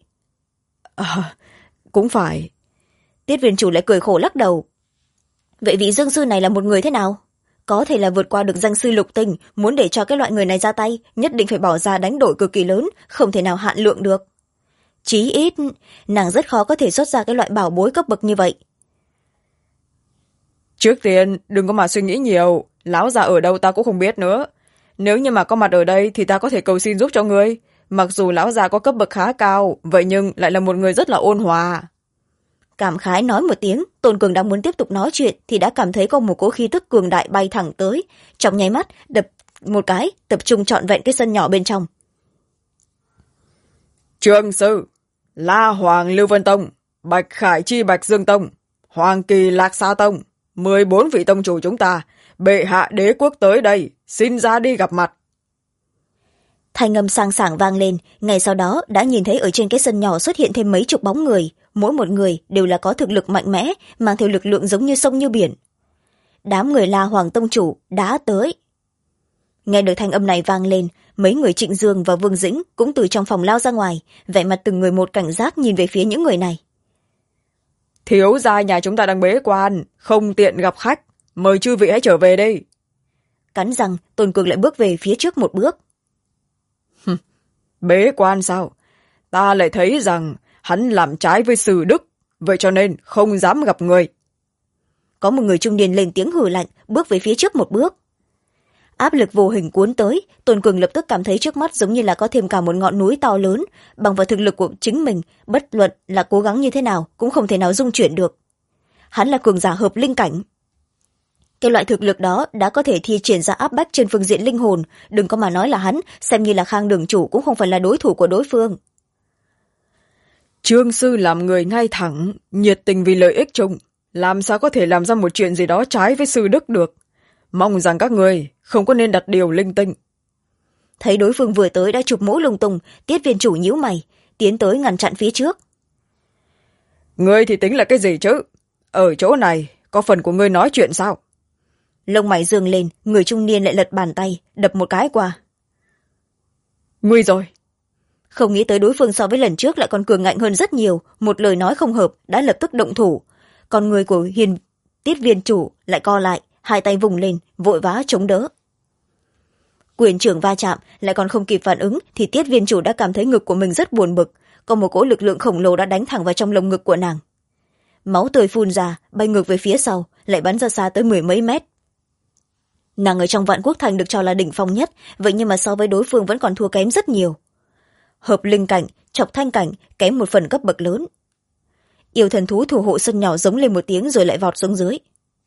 Cũng phải.
Tiết viên chủ lại cười khổ lắc đầu. Vậy vị dương sư này là một người thế nào? Có thể là vượt qua được danh sư lục tinh, muốn để cho cái loại người này ra tay nhất định phải bỏ ra đánh đổi cực kỳ lớn, không thể nào hạn lượng được. Chí ít nàng rất khó có thể xuất ra cái loại bảo bối cấp bậc như vậy.
Trước tiên đừng có mà suy nghĩ nhiều, lão già ở đâu ta cũng không biết nữa. Nếu như mà có mặt ở đây thì ta có thể cầu xin giúp cho ngươi. Mặc dù lão già có cấp bậc khá cao, vậy nhưng lại là một người rất là ôn hòa.
Cảm khái nói một tiếng, Tôn Cường đang muốn tiếp tục nói chuyện thì đã cảm thấy có một cỗ khí tức cường đại bay thẳng tới, trong nháy mắt đập một cái, tập trung trọn vẹn cái sân nhỏ bên trong.
Trương sư, La Hoàng Lưu Vân Tông, Bạch Khải Chi Bạch Dương Tông, Hoàng Kỳ Lạc Sa Tông, 14 vị tông chủ chúng ta, bệ hạ đế quốc tới đây, xin ra đi gặp mặt.
Thanh âm sang sảng vang lên, ngay sau đó đã nhìn thấy ở trên cái sân nhỏ xuất hiện thêm mấy chục bóng người, mỗi một người đều là có thực lực mạnh mẽ, mang theo lực lượng giống như sông như biển. Đám người La Hoàng tông chủ đã tới. Nghe được thanh âm này vang lên, mấy người Trịnh Dương và Vương Dĩnh cũng từ trong phòng lao ra ngoài, vẻ mặt từng người một cảnh giác nhìn về phía những người này.
Thiếu gia nhà chúng ta đang bế quan, không tiện gặp khách, mời chư vị hãy trở về đây.
Cắn răng, Tôn Cường lại bước về phía trước một bước.
Bế quan sao? Ta lại thấy rằng hắn làm trái với sử đức, vậy cho nên không dám gặp người.
Có một người trung niên lên tiếng hừ lạnh, bước về phía trước một bước. Áp lực vô hình cuốn tới, Tôn Cường lập tức cảm thấy trước mắt giống như là có thêm cả một ngọn núi to lớn, bằng vào thực lực của chính mình, bất luận là cố gắng như thế nào cũng không thể nào dung chuyển được. Hắn là cường giả hợp linh cảnh. Cái loại thực lực đó đã có thể thi triển ra áp bách trên phương diện linh hồn, đừng có mà nói là hắn, xem như là Khang đường chủ cũng không phải là đối thủ của đối phương.
Trương sư làm người ngay thẳng, nhiệt tình vì lợi ích chung, làm sao có thể làm ra một chuyện gì đó trái với sư đức được. Mong rằng các người không có nên đặt điều linh tinh.
Thấy đối phương vừa tới đã chụp mũ lung tung, Tiết viên chủ nhíu mày, tiến tới ngăn chặn phía trước.
Ngươi thì tính là cái gì chứ? Ở chỗ này, có phần của ngươi nói chuyện sao?
Lông mày dương lên, người trung niên lại lật bàn tay, đập một cái qua.
Nguy rồi.
Không nghĩ tới đối phương so với lần trước lại còn cường ngạnh hơn rất nhiều, một lời nói không hợp đã lập tức động thủ. Còn người của Tiết viên chủ lại co lại, hai tay vùng lên, vội vã chống đỡ. Quyền trưởng va chạm, lại còn không kịp phản ứng thì Tiết viên chủ đã cảm thấy ngực của mình rất buồn bực, có một cỗ lực lượng khổng lồ đã đánh thẳng vào trong lồng ngực của nàng. Máu tươi phun ra, bay ngược về phía sau, lại bắn ra xa tới 10 mấy mét. Nàng ở trong Vạn Quốc Thành được cho là đỉnh phong nhất, vậy nhưng mà so với đối phương vẫn còn thua kém rất nhiều. Hợp linh cảnh, Trọc thanh cảnh kém một phần cấp bậc lớn. Yêu thần thú thủ hộ sân nhỏ giống lên một tiếng rồi lại vọt xuống dưới.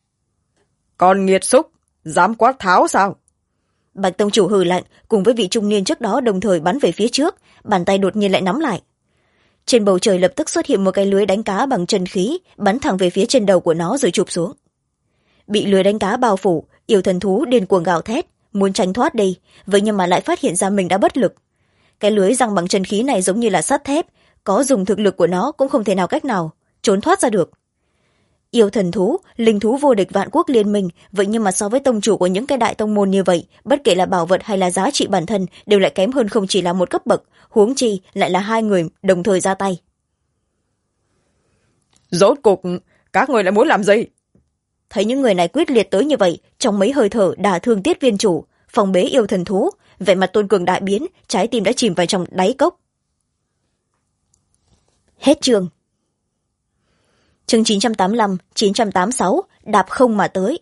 Còn nghiệt xúc, dám quát tháo sao?
Bạch tông chủ hừ lạnh, cùng với vị trung niên trước đó đồng thời bắn về phía trước, bàn tay đột nhiên lại nắm lại. Trên bầu trời lập tức xuất hiện một cái lưới đánh cá bằng chân khí, bắn thẳng về phía trên đầu của nó rồi chụp xuống. Bị lưới đánh cá bao phủ, yêu thần thú điên cuồng gào thét, muốn tránh thoát đi, vậy nhưng mà lại phát hiện ra mình đã bất lực. Cái lưới răng bằng chân khí này giống như là sắt thép, có dùng thực lực của nó cũng không thể nào cách nào trốn thoát ra được. Yêu thần thú, linh thú vô địch Vạn Quốc liên minh, vậy nhưng mà so với tông chủ của những cái đại tông môn như vậy, bất kể là bảo vật hay là giá trị bản thân đều lại kém hơn không chỉ là một cấp bậc, huống chi lại là hai người đồng thời ra tay.
Rốt cuộc các người lại muốn làm gì?
Thấy những người này quyết liệt tới như vậy, trong mấy hơi thở đả thương Tiết viên chủ, phòng bế yêu thần thú, vẻ mặt Tôn Cường đại biến, trái tim đã chìm vào trong đáy cốc. Hết chương. Chương 985, 986, đạp không mà tới.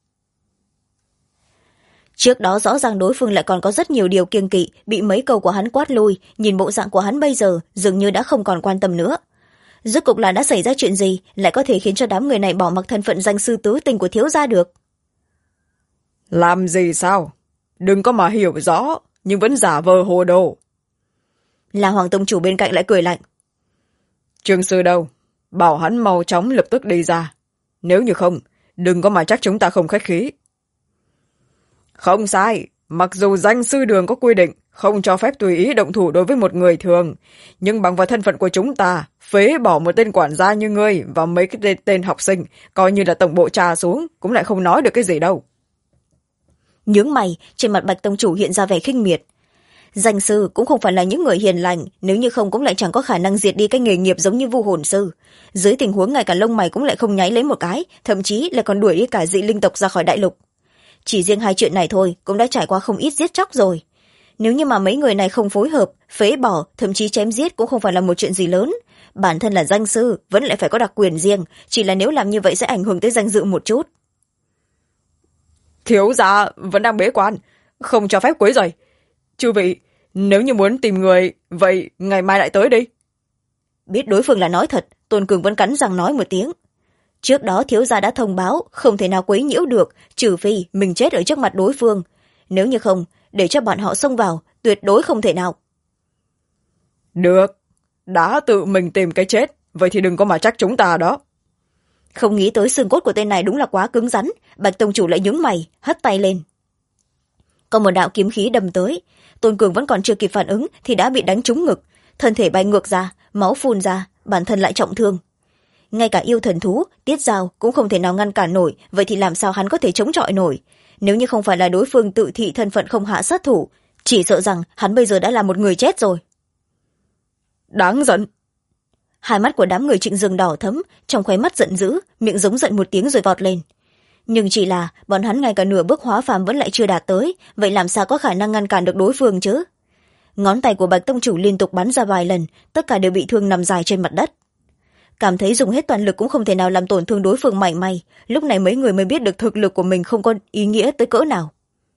Trước đó rõ ràng đối phương lại còn có rất nhiều điều kiêng kỵ, bị mấy câu của hắn quát lui, nhìn bộ dạng của hắn bây giờ dường như đã không còn quan tâm nữa. Rốt cục là đã xảy ra chuyện gì, lại có thể khiến cho đám người này bỏ mặc thân phận danh sư tứ tình của thiếu gia được?
Làm gì sao? Đừng có mà hiểu rõ, nhưng vẫn giả vờ hồ đồ.
Là Hoàng tông chủ bên cạnh lại cười lạnh.
Trương sư đâu? Bảo hắn mau chóng lập tức đi ra. Nếu như không, đừng có mà trách chúng ta không khách khí. Không sai, mặc dù danh sư đường có quy định không cho phép tùy ý động thủ đối với một người thường, nhưng bằng vào thân phận của chúng ta, phế bỏ một tên quản gia như ngươi và mấy cái tên học sinh, coi như là tổng bộ trà xuống, cũng lại không nói được cái gì đâu.
Nhướng mày, trên mặt Bạch tông chủ hiện ra vẻ khinh miệt. Danh sư cũng không phải là những người hiền lành, nếu như không cũng lại chẳng có khả năng diệt đi cái nghề nghiệp giống như vu hồn sư. Dưới tình huống ngay cả lông mày cũng lại không nháy lấy một cái, thậm chí lại còn đuổi đi cả dị linh tộc ra khỏi đại lục. Chỉ riêng hai chuyện này thôi cũng đã trải qua không ít giết chóc rồi. Nếu như mà mấy người này không phối hợp, phế bỏ, thậm chí chém giết cũng không phải là một chuyện gì lớn. Bản thân là danh sư vẫn lại phải có đặc quyền riêng, chỉ là nếu làm như vậy sẽ ảnh hưởng tới danh dự một chút.
Thiếu gia vẫn đang bế quan, không cho phép quấy rầy. Chư vị, nếu như muốn tìm người, vậy ngày mai lại tới đi.
Biết đối phương là nói thật, Tôn Cường vẫn cắn răng nói một tiếng. Trước đó thiếu gia đã thông báo không thể nào quấy nhiễu được, trừ phi mình chết ở trước mặt đối phương. Nếu như không, để cho bọn họ xông vào, tuyệt đối không thể nào.
Được, đã tự mình tìm cái chết, vậy thì đừng có mà trách chúng ta đó.
Không nghĩ tới xương cốt của tên này đúng là quá cứng rắn, Bạch tông chủ lại nhướng mày, hất tay lên. Có một đạo kiếm khí đâm tới, Tôn Cường vẫn còn chưa kịp phản ứng thì đã bị đánh trúng ngực, thân thể bay ngược ra, máu phun ra, bản thân lại trọng thương. Ngay cả yêu thần thú, Tiết Giao cũng không thể nào ngăn cản nổi, vậy thì làm sao hắn có thể chống chọi nổi? Nếu như không phải là đối phương tự thị thân phận không hạ sát thủ, chỉ sợ rằng hắn bây giờ đã là một người chết rồi.
Đáng giận.
Hai mắt của đám người Trịnh Dương đỏ thấm, trong khóe mắt giận dữ, miệng giống giận một tiếng rồi vọt lên. Nhưng chỉ là bọn hắn ngay cả nửa bước hóa phàm vẫn lại chưa đạt tới, vậy làm sao có khả năng ngăn cản được đối phương chứ? Ngón tay của Bạch tông chủ liên tục bắn ra vài lần, tất cả đều bị thương nằm dài trên mặt đất. Cảm thấy dùng hết toàn lực cũng không thể nào làm tổn thương đối phương mảy may, lúc này mấy người mới biết được thực lực của mình không có ý nghĩa tới cỡ nào.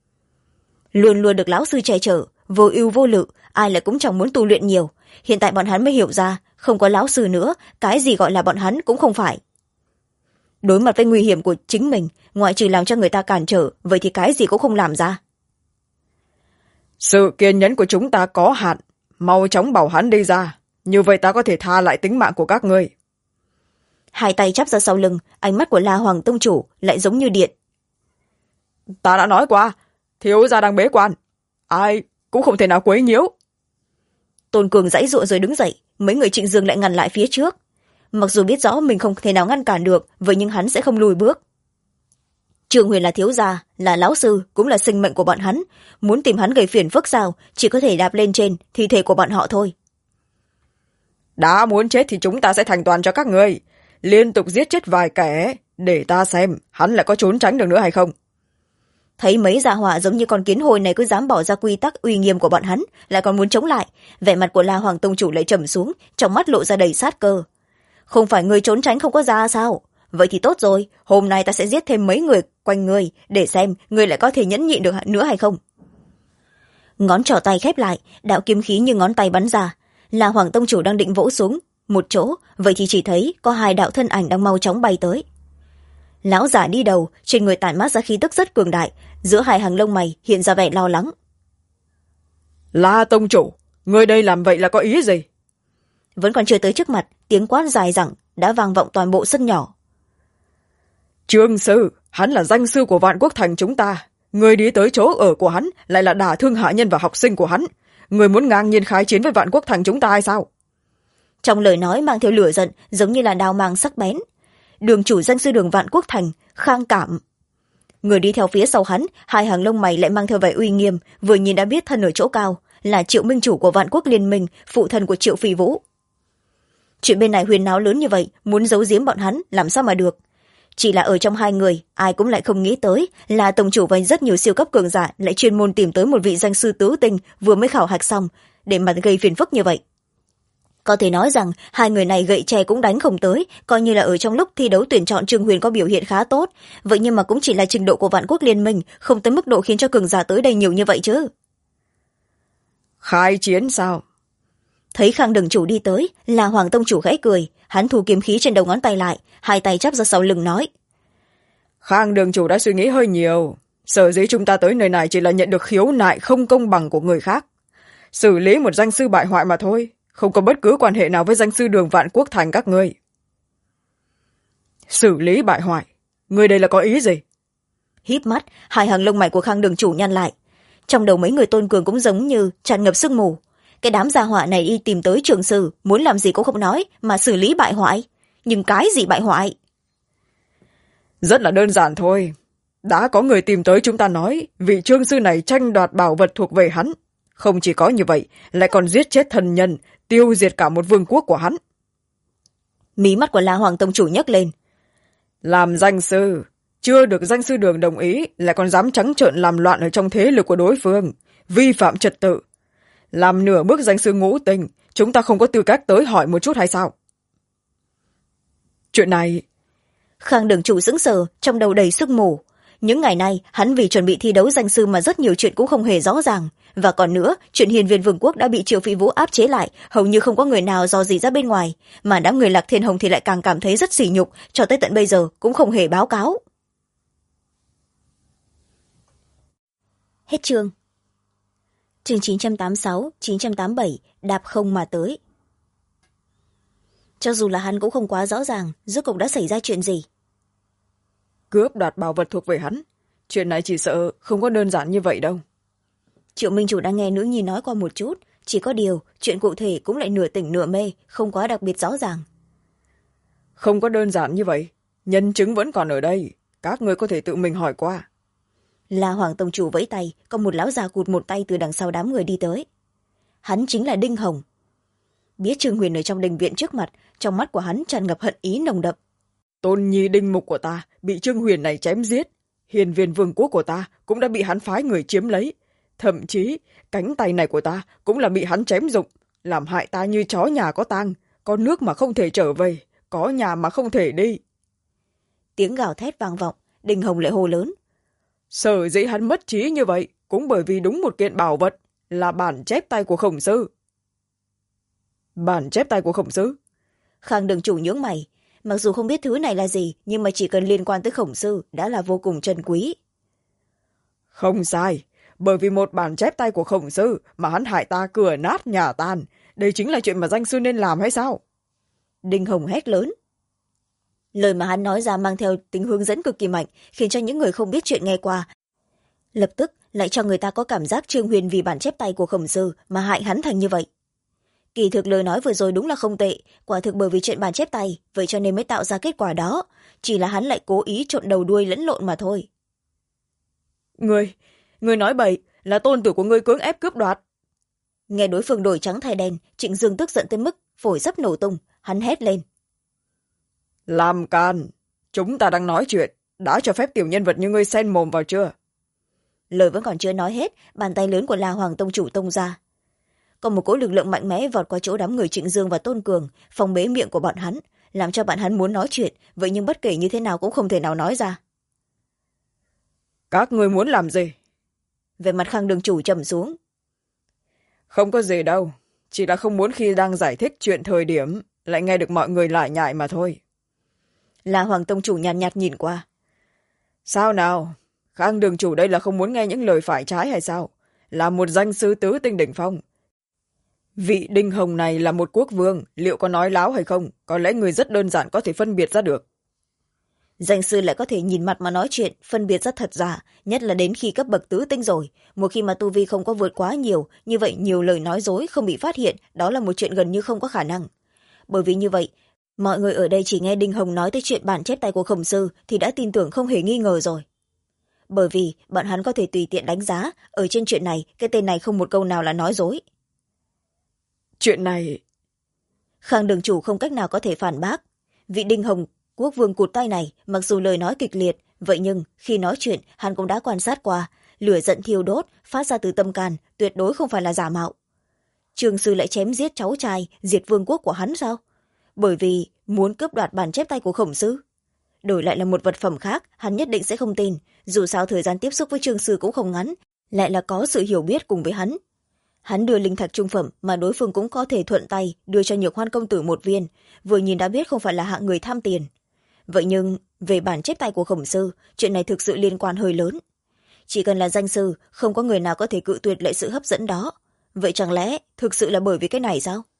Luôn luôn được lão sư che chở, vô ưu vô lự, ai lại cũng chẳng muốn tu luyện nhiều. Hiện tại bọn hắn mới hiểu ra, không có lão sư nữa, cái gì gọi là bọn hắn cũng không phải. Đối mặt với nguy hiểm của chính mình, ngoại trừ làm cho người ta cản trở, vậy thì cái gì cũng không làm ra.
Sự kiên nhẫn của chúng ta có hạn, mau chóng bảo hắn đi ra, như vậy ta có thể tha lại tính mạng của các ngươi.
Hai tay chắp ra sau lưng, ánh mắt của La Hoàng tông chủ lại giống như điện.
Ta đã nói qua, thiếu gia đang bế quan, ai cũng không thể nào quấy nhiễu.
Tôn Cường giãy giụa rồi đứng dậy, mấy người Trịnh Dương lại ngăn lại phía trước. Mặc dù biết rõ mình không thể nào ngăn cản được, vậy nhưng hắn sẽ không lùi bước. Trương Huyền là thiếu gia, là lão sư, cũng là sinh mệnh của bọn hắn. Muốn tìm hắn gây phiền phức sao, chỉ có thể đạp lên trên thi thể của bọn họ thôi.
Đã muốn chết thì chúng ta sẽ thành toàn cho các ngươi, liên tục giết chết vài kẻ, để ta xem hắn lại có trốn tránh được nữa hay không.
Thấy mấy gia hỏa giống như con kiến hôi này cứ dám bỏ ra quy tắc uy nghiêm của bọn hắn, lại còn muốn chống lại, vẻ mặt của La Hoàng tông chủ lại trầm xuống, trong mắt lộ ra đầy sát cơ. Không phải người trốn tránh không có ra sao? Vậy thì tốt rồi, hôm nay ta sẽ giết thêm mấy người quanh người, để xem người lại có thể nhẫn nhịn được nữa hay không. Ngón trỏ tay khép lại, đạo kiếm khí như ngón tay bắn ra. La Hoàng tông chủ đang định vỗ xuống một chỗ, vậy thì chỉ thấy có hai đạo thân ảnh đang mau chóng bay tới. Lão giả đi đầu, trên người tản mát ra khí tức rất cường đại, giữa hai hàng lông mày hiện ra vẻ lo lắng.
La tông chủ, ngươi đây làm vậy là có ý gì?
Vẫn còn chưa tới trước mặt, tiếng quát dài dẳng đã vang vọng toàn bộ sân nhỏ.
Trương sư, hắn là danh sư của Vạn Quốc Thành chúng ta, người đi tới chỗ ở của hắn lại là đả thương hạ nhân và học sinh của hắn, người muốn ngang nhiên khái chiến với Vạn Quốc Thành chúng ta hay sao?
Trong lời nói mang theo lửa giận, giống như là đao mang sắc bén. Đường chủ danh sư đường Vạn Quốc Thành, Khang Cảm. Người đi theo phía sau hắn, hai hàng lông mày lại mang theo vẻ uy nghiêm, vừa nhìn đã biết thân ở chỗ cao, là Triệu Minh chủ của Vạn Quốc Liên Minh, phụ thân của Triệu Phi Vũ. Chuyện bên này huyền náo lớn như vậy, muốn giấu giếm bọn hắn làm sao mà được. Chỉ là ở trong hai người, ai cũng lại không nghĩ tới là tổng chủ và rất nhiều siêu cấp cường giả lại chuyên môn tìm tới một vị danh sư tứ tinh vừa mới khảo hạch xong, để mà gây phiền phức như vậy. Có thể nói rằng hai người này gậy tre cũng đánh không tới, coi như là ở trong lúc thi đấu tuyển chọn Trương Huyền có biểu hiện khá tốt, vậy nhưng mà cũng chỉ là trình độ của Vạn Quốc Liên Minh, không tới mức độ khiến cho cường giả tới đây nhiều như vậy chứ.
Khai chiến sao?
Thấy Khang đường chủ đi tới, là Hoàng tông chủ khẽ cười, hắn thu kiếm khí trên đầu ngón tay lại, hai tay chắp ra sau lưng nói.
Khang đường chủ đã suy nghĩ hơi nhiều, sở dĩ chúng ta tới nơi này chỉ là nhận được khiếu nại không công bằng của người khác, xử lý một danh sư bại hoại mà thôi, không có bất cứ quan hệ nào với danh sư đường Vạn Quốc Thành các ngươi. Xử lý bại hoại, ngươi đây là có ý gì?
Híp mắt, hai hàng lông mày của Khang đường chủ nhăn lại. trong đầu mấy người Tôn Cường cũng giống như tràn ngập sương mù. Cái đám gia họa này đi tìm tới trường sư, muốn làm gì cũng không nói mà xử lý bại hoại. Nhưng cái gì bại hoại?
Rất là đơn giản thôi. Đã có người tìm tới chúng ta nói vị trương sư này tranh đoạt bảo vật thuộc về hắn. Không chỉ có như vậy, lại còn giết chết thần nhân, tiêu diệt cả một vương quốc của hắn.
Mí mắt của La Hoàng tông chủ nhấc lên.
Làm danh sư, chưa được danh sư đường đồng ý, lại còn dám trắng trợn làm loạn ở trong thế lực của đối phương, vi phạm trật tự. Làm nửa bước danh sư ngũ tình, chúng ta không có tư cách tới hỏi một chút hay sao? Chuyện này...
Khang đường chủ sững sờ, trong đầu đầy sức mù. Những ngày nay, hắn vì chuẩn bị thi đấu danh sư mà rất nhiều chuyện cũng không hề rõ ràng. Và còn nữa, chuyện hiền viên vương quốc đã bị Triệu Phi Vũ áp chế lại, hầu như không có người nào dò gì ra bên ngoài. Mà đám người Lạc Thiên Hồng thì lại càng cảm thấy rất sỉ nhục, cho tới tận bây giờ cũng không hề báo cáo. Hết chương. Chương 986, 987, đạp không mà tới. Cho dù là hắn cũng không quá rõ ràng, rốt cuộc đã xảy ra chuyện gì.
Cướp đoạt bảo vật thuộc về hắn. Chuyện này chỉ sợ không có đơn giản như vậy đâu.
Triệu Minh Chủ đang nghe nữ nhi nói qua một chút, chỉ có điều chuyện cụ thể cũng lại nửa tỉnh nửa mê, không quá đặc biệt rõ ràng.
Không có đơn giản như vậy. Nhân chứng vẫn còn ở đây. Các người có thể tự mình hỏi qua.
La Hoàng tông chủ vẫy tay, có một lão già cụt một tay từ đằng sau đám người đi tới. Hắn chính là Đinh Hồng. Biết Trương Huyền ở trong đình viện trước mặt, trong mắt của hắn tràn ngập hận ý nồng đậm.
Tôn nhi Đinh Mục của ta bị Trương Huyền này chém giết. Hiền viên vương quốc của ta cũng đã bị hắn phái người chiếm lấy. Thậm chí cánh tay này của ta cũng là bị hắn chém rụng, làm hại ta như chó nhà có tang, có nước mà không thể trở về, có nhà mà không thể đi.
Tiếng gào thét vang vọng, Đinh Hồng lại hô lớn.
Sở dĩ hắn mất trí như vậy cũng bởi vì đúng một kiện bảo vật là bản chép tay của Khổng sư. Bản chép tay của Khổng sư?
Khang đường chủ nhướng mày. Mặc dù không biết thứ này là gì, nhưng mà chỉ cần liên quan tới Khổng sư đã là vô cùng trân quý.
Không sai, bởi vì một bản chép tay của Khổng sư mà hắn hại ta cửa nát nhà tan. Đây chính là chuyện mà danh sư nên làm hay sao?
Đinh Hồng hét lớn. Lời mà hắn nói ra mang theo tính hướng dẫn cực kỳ mạnh, khiến cho những người không biết chuyện nghe qua lập tức lại cho người ta có cảm giác Trương Huyền vì bản chép tay của Khổng sư mà hại hắn thành như vậy. Kỳ thực lời nói vừa rồi đúng là không tệ, quả thực bởi vì chuyện bản chép tay, vậy cho nên mới tạo ra kết quả đó. Chỉ là hắn lại cố ý trộn đầu đuôi lẫn lộn mà thôi.
Ngươi nói bậy, là tôn tử của ngươi cưỡng ép cướp đoạt.
Nghe đối phương đổi trắng thay đen, Trịnh Dương tức giận tới mức phổi sắp nổ tung, hắn hét lên.
Làm can, chúng ta đang nói chuyện, đã cho phép tiểu nhân vật như ngươi xen mồm vào chưa?
Lời vẫn còn chưa nói hết, bàn tay lớn của La Hoàng tông chủ tông ra. Còn một cỗ lực lượng mạnh mẽ vọt qua chỗ đám người Trịnh Dương và Tôn Cường, phòng bế miệng của bọn hắn, làm cho bọn hắn muốn nói chuyện, vậy nhưng bất kể như thế nào cũng không thể nào nói ra.
Các ngươi muốn làm gì?
Về mặt Khang đường chủ trầm xuống.
Không có gì đâu, chỉ là không muốn khi đang giải thích chuyện thời điểm lại nghe được mọi người lải nhải mà thôi.
La Hoàng tông chủ nhàn nhạt nhìn qua.
Sao nào? Khang đường chủ đây là không muốn nghe những lời phải trái hay sao? Là một danh sư tứ tinh đỉnh phong. Vị Đinh Hồng này là một quốc vương, liệu có nói láo hay không? Có lẽ người rất đơn giản có thể phân biệt ra được.
Danh sư lại có thể nhìn mặt mà nói chuyện, phân biệt rất thật giả, nhất là đến khi cấp bậc tứ tinh rồi. Một khi mà tu vi không có vượt quá nhiều, như vậy nhiều lời nói dối không bị phát hiện, đó là một chuyện gần như không có khả năng. Bởi vì như vậy, mọi người ở đây chỉ nghe Đinh Hồng nói tới chuyện bản chép tay của Khổng sư thì đã tin tưởng không hề nghi ngờ rồi. Bởi vì bọn hắn có thể tùy tiện đánh giá, ở trên chuyện này, cái tên này không một câu nào là nói dối.
Chuyện này...
Khang đường chủ không cách nào có thể phản bác. Vị Đinh Hồng quốc vương cụt tay này, mặc dù lời nói kịch liệt, vậy nhưng khi nói chuyện hắn cũng đã quan sát qua, lửa giận thiêu đốt phát ra từ tâm can, tuyệt đối không phải là giả mạo. Trương sư lại chém giết cháu trai, diệt vương quốc của hắn sao? Bởi vì muốn cướp đoạt bản chép tay của Khổng sư. Đổi lại là một vật phẩm khác, hắn nhất định sẽ không tin, dù sao thời gian tiếp xúc với Trương sư cũng không ngắn, lại là có sự hiểu biết cùng với hắn. Hắn đưa linh thạch trung phẩm mà đối phương cũng có thể thuận tay đưa cho Nhược Hoan công tử một viên, vừa nhìn đã biết không phải là hạng người tham tiền. Vậy nhưng về bản chép tay của Khổng sư, chuyện này thực sự liên quan hơi lớn. Chỉ cần là danh sư, không có người nào có thể cự tuyệt lại sự hấp dẫn đó. Vậy chẳng lẽ thực sự là bởi vì cái này sao?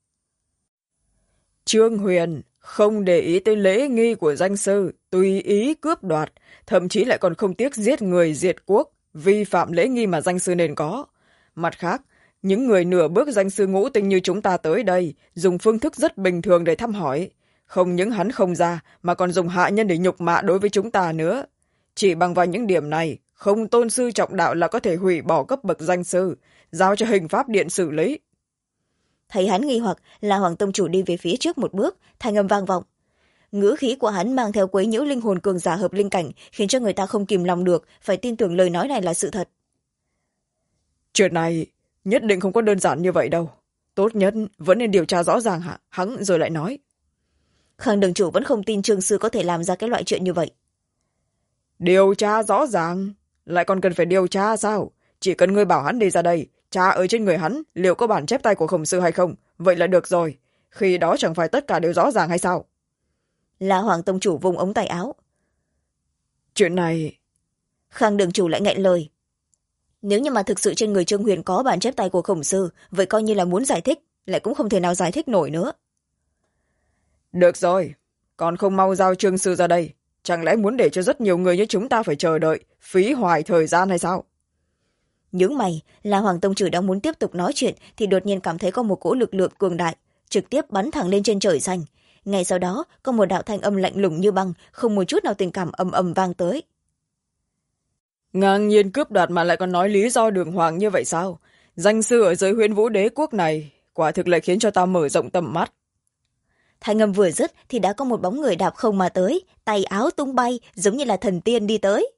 Trương Huyền không để ý tới lễ nghi của danh sư, tùy ý cướp đoạt, thậm chí lại còn không tiếc giết người diệt quốc, vi phạm lễ nghi mà danh sư nên có. Mặt khác, những người nửa bước danh sư ngũ tinh như chúng ta tới đây dùng phương thức rất bình thường để thăm hỏi, không những hắn không ra mà còn dùng hạ nhân để nhục mạ đối với chúng ta nữa. Chỉ bằng vào những điểm này, không tôn sư trọng đạo là có thể hủy bỏ cấp bậc danh sư, giao cho hình pháp điện xử lý.
Thấy hắn nghi hoặc, La Hoàng tông chủ đi về phía trước một bước, thanh âm vang vọng. Ngữ khí của hắn mang theo quấy nhiễu linh hồn cường giả hợp linh cảnh, khiến cho người ta không kìm lòng được phải tin tưởng lời nói này là sự thật.
Chuyện này nhất định không có đơn giản như vậy đâu. Tốt nhất vẫn nên điều tra rõ ràng hắn rồi lại nói.
Khang đường chủ vẫn không tin Trương sư có thể làm ra cái loại chuyện như vậy.
Điều tra rõ ràng? Lại còn cần phải điều tra sao? Chỉ cần ngươi bảo hắn đi ra đây, tra ở trên người hắn liệu có bản chép tay của Khổng sư hay không, vậy là được rồi. Khi đó chẳng phải tất cả đều rõ ràng hay sao?
La Hoàng tông chủ vùng ống tay áo.
Chuyện này...
Khang đường chủ lại nghẹn lời. Nếu như mà thực sự trên người Trương Huyền có bản chép tay của Khổng sư, vậy coi như là muốn giải thích, lại cũng không thể nào giải thích nổi nữa.
Được rồi, còn không mau giao Trương sư ra đây. Chẳng lẽ muốn để cho rất nhiều người như chúng ta phải chờ đợi, phí hoài thời gian hay sao?
Nhướng mày, La Hoàng tông chủ đang muốn tiếp tục nói chuyện thì đột nhiên cảm thấy có một cỗ lực lượng cường đại, trực tiếp bắn thẳng lên trên trời xanh. Ngay sau đó, có một đạo thanh âm lạnh lùng như băng, không một chút nào tình cảm ầm ầm vang tới.
Ngang nhiên cướp đoạt mà lại còn nói lý do đường hoàng như vậy sao? Danh sư ở dưới Huyễn Vũ Đế quốc này, quả thực lại khiến cho ta mở rộng tầm mắt.
Thanh âm vừa dứt thì đã có một bóng người đạp không mà tới, tay áo tung bay, giống như là thần tiên đi tới.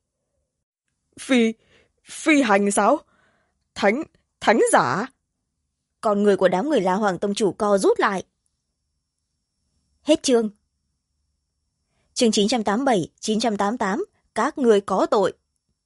Phi hành sao? Thánh giả?
Còn người của đám người La Hoàng tông chủ co rút lại. Hết chương. Chương 987, 988, các người có tội.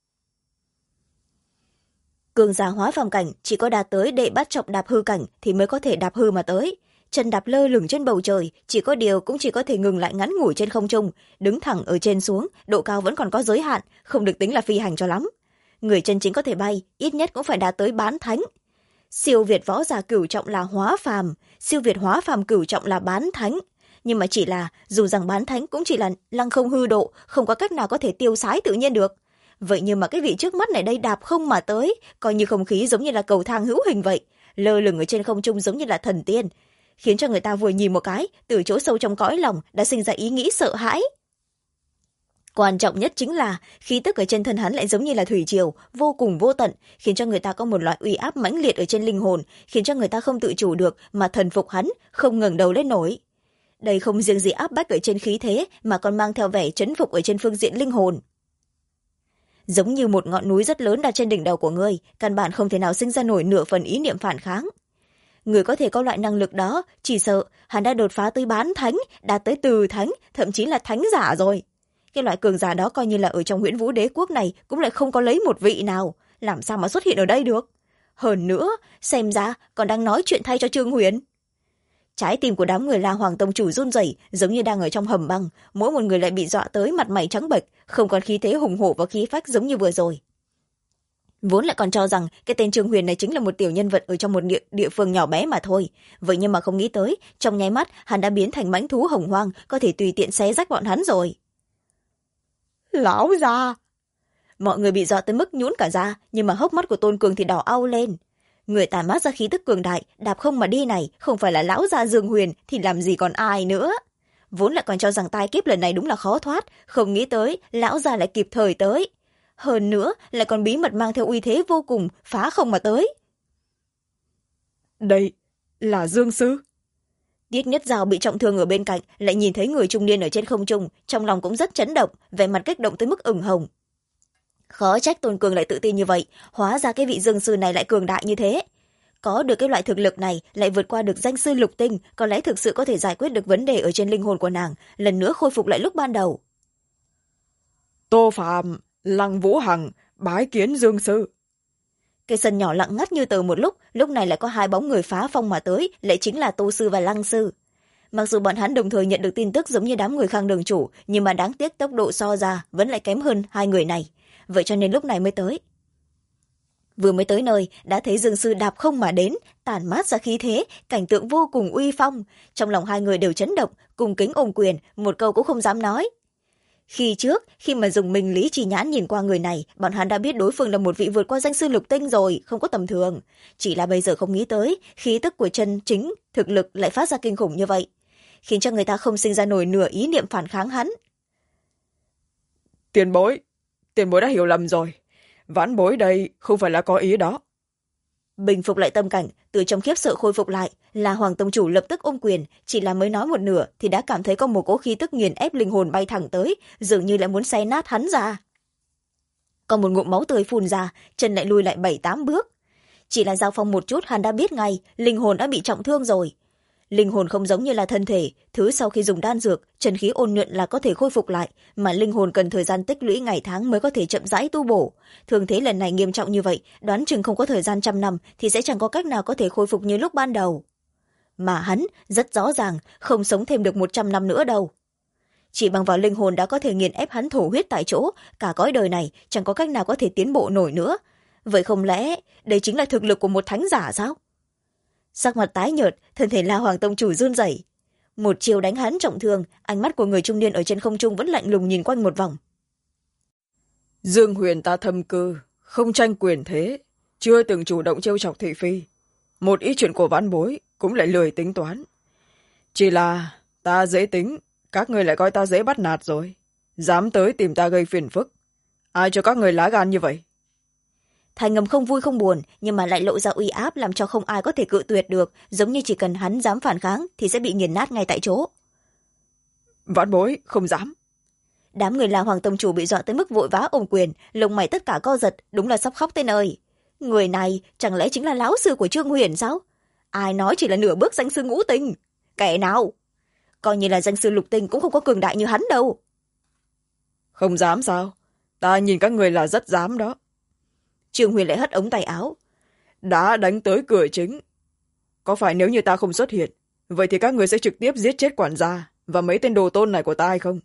Cường giả hóa phàm cảnh chỉ có đạt tới đệ bát trọng đạp hư cảnh thì mới có thể đạp hư mà tới. Chân đạp lơ lửng trên bầu trời, chỉ có điều cũng chỉ có thể ngừng lại ngắn ngủi trên không trung, đứng thẳng ở trên xuống, độ cao vẫn còn có giới hạn, không được tính là phi hành cho lắm. Người chân chính có thể bay, ít nhất cũng phải đạt tới bán thánh. Siêu việt võ giả cửu trọng là hóa phàm, siêu việt hóa phàm cửu trọng là bán thánh. Nhưng mà chỉ là, dù rằng bán thánh cũng chỉ là lăng không hư độ, không có cách nào có thể tiêu sái tự nhiên được. Vậy nhưng mà cái vị trước mắt này đây đạp không mà tới, coi như không khí giống như là cầu thang hữu hình vậy, lơ lửng ở trên không trung giống như là thần tiên, khiến cho người ta vừa nhìn một cái, từ chỗ sâu trong cõi lòng đã sinh ra ý nghĩ sợ hãi. Quan trọng nhất chính là khí tức ở trên thân hắn lại giống như là thủy triều, vô cùng vô tận, khiến cho người ta có một loại uy áp mãnh liệt ở trên linh hồn, khiến cho người ta không tự chủ được mà thần phục hắn, không ngẩng đầu lên nổi. Đây không riêng gì áp bách ở trên khí thế mà còn mang theo vẻ chấn phục ở trên phương diện linh hồn. Giống như một ngọn núi rất lớn đặt trên đỉnh đầu của ngươi, căn bản không thể nào sinh ra nổi nửa phần ý niệm phản kháng. Người có thể có loại năng lực đó, chỉ sợ hắn đã đột phá tới bán thánh, đạt tới từ thánh, thậm chí là thánh giả rồi. Cái loại cường giả đó coi như là ở trong Huyễn Vũ Đế quốc này cũng lại không có lấy một vị nào, làm sao mà xuất hiện ở đây được. Hơn nữa, xem ra còn đang nói chuyện thay cho Trương Huyền. Trái tim của đám người La Hoàng tông chủ run rẩy, giống như đang ở trong hầm băng, mỗi một người lại bị dọa tới mặt mày trắng bệch, không còn khí thế hùng hổ và khí phách giống như vừa rồi. Vốn lại còn cho rằng cái tên Trương Huyền này chính là một tiểu nhân vật ở trong một địa phương nhỏ bé mà thôi, vậy nhưng mà không nghĩ tới, trong nháy mắt hắn đã biến thành mãnh thú hồng hoang, có thể tùy tiện xé rách bọn hắn rồi. Lão già! Mọi người bị dọa tới mức nhũn cả ra, nhưng mà hốc mắt của Tôn Cường thì đỏ au lên. Người tàn mát ra khí tức cường đại, đạp không mà đi này, không phải là lão gia Dương Huyền thì làm gì còn ai nữa. Vốn lại còn cho rằng tai kiếp lần này đúng là khó thoát, không nghĩ tới lão gia lại kịp thời tới. Hơn nữa lại còn bí mật mang theo uy thế vô cùng, phá không mà tới.
Đây là Dương sư.
Tiết Nhất Giao bị trọng thương ở bên cạnh, lại nhìn thấy người trung niên ở trên không trung, trong lòng cũng rất chấn động, vẻ mặt kích động tới mức ửng hồng. Khó trách Tôn Cường lại tự tin như vậy, hóa ra cái vị Dương sư này lại cường đại như thế. Có được cái loại thực lực này, lại vượt qua được danh sư lục tinh, có lẽ thực sự có thể giải quyết được vấn đề ở trên linh hồn của nàng, lần nữa khôi phục lại lúc ban đầu.
Tô Phạm, Lăng Vũ Hằng, bái kiến Dương sư.
Cái sân nhỏ lặng ngắt như tờ một lúc này lại có hai bóng người phá phong mà tới, lại chính là Tô sư và Lăng sư. Mặc dù bọn hắn đồng thời nhận được tin tức giống như đám người Khang đường chủ, nhưng mà đáng tiếc tốc độ so ra vẫn lại kém hơn hai người này, vậy cho nên lúc này mới tới. Vừa mới tới nơi, đã thấy Dương sư đạp không mà đến, tản mát ra khí thế, cảnh tượng vô cùng uy phong. Trong lòng hai người đều chấn động, cùng kính ôm quyền, một câu cũng không dám nói. Khi trước, khi mà dùng minh lý chi nhãn nhìn qua người này, bọn hắn đã biết đối phương là một vị vượt qua danh sư lục tinh rồi, không có tầm thường. Chỉ là bây giờ không nghĩ tới, khí tức của chân chính, thực lực lại phát ra kinh khủng như vậy, khiến cho người ta không sinh ra nổi nửa ý niệm phản kháng hắn.
Tiền bối đã hiểu lầm rồi. Vãn bối đây không phải là có ý đó.
Bình phục lại tâm cảnh, từ trong khiếp sợ khôi phục lại, là Hoàng tông chủ lập tức ôm quyền, chỉ là mới nói một nửa thì đã cảm thấy có một cỗ khí tức nghiền ép linh hồn bay thẳng tới, dường như lại muốn xé nát hắn ra. Còn một ngụm máu tươi phun ra, chân lại lùi lại 7-8 bước. Chỉ là giao phong một chút hắn đã biết ngay, linh hồn đã bị trọng thương rồi. Linh hồn không giống như là thân thể, thứ sau khi dùng đan dược, chân khí ôn nhuận là có thể khôi phục lại, mà linh hồn cần thời gian tích lũy ngày tháng mới có thể chậm rãi tu bổ. Thường thế lần này nghiêm trọng như vậy, đoán chừng không có thời gian 100 năm thì sẽ chẳng có cách nào có thể khôi phục như lúc ban đầu. Mà hắn rất rõ ràng không sống thêm được 100 năm nữa đâu. Chỉ bằng vào linh hồn đã có thể nghiền ép hắn thổ huyết tại chỗ, cả cõi đời này chẳng có cách nào có thể tiến bộ nổi nữa. Vậy không lẽ đây chính là thực lực của một thánh giả sao? Sắc mặt tái nhợt, thân thể La Hoàng tông chủ run rẩy. Một chiều đánh hắn trọng thương, ánh mắt của người trung niên ở trên không trung vẫn lạnh lùng nhìn quanh một vòng.
Dương Huyền ta thâm cư, không tranh quyền thế, chưa từng chủ động trêu chọc thị phi. Một ít chuyện của vãn bối cũng lại lười tính toán. Chỉ là ta dễ tính, các người lại coi ta dễ bắt nạt rồi. Dám tới tìm ta gây phiền phức. Ai cho các người lá gan như vậy?
Thành ngầm không vui không buồn, nhưng mà lại lộ ra uy áp làm cho không ai có thể cự tuyệt được, giống như chỉ cần hắn dám phản kháng thì sẽ bị nghiền nát ngay tại chỗ.
Vãn bối không dám.
Đám người La Hoàng tông chủ bị dọa tới mức vội vã ôm quyền, lông mày tất cả co giật, đúng là sắp khóc tới nơi. Người này chẳng lẽ chính là lão sư của Trương Huyền sao? Ai nói chỉ là nửa bước danh sư ngũ tinh? Kẻ nào? Coi như là danh sư lục tinh cũng không có cường đại như hắn đâu.
Không dám sao? Ta nhìn các người là rất dám đó.
Trương Huyền lại hất ống tay áo.
Đã đánh tới cửa chính. Có phải nếu như ta không xuất hiện, vậy thì các người sẽ trực tiếp giết chết quản gia và mấy tên đồ tôn này của ta hay không?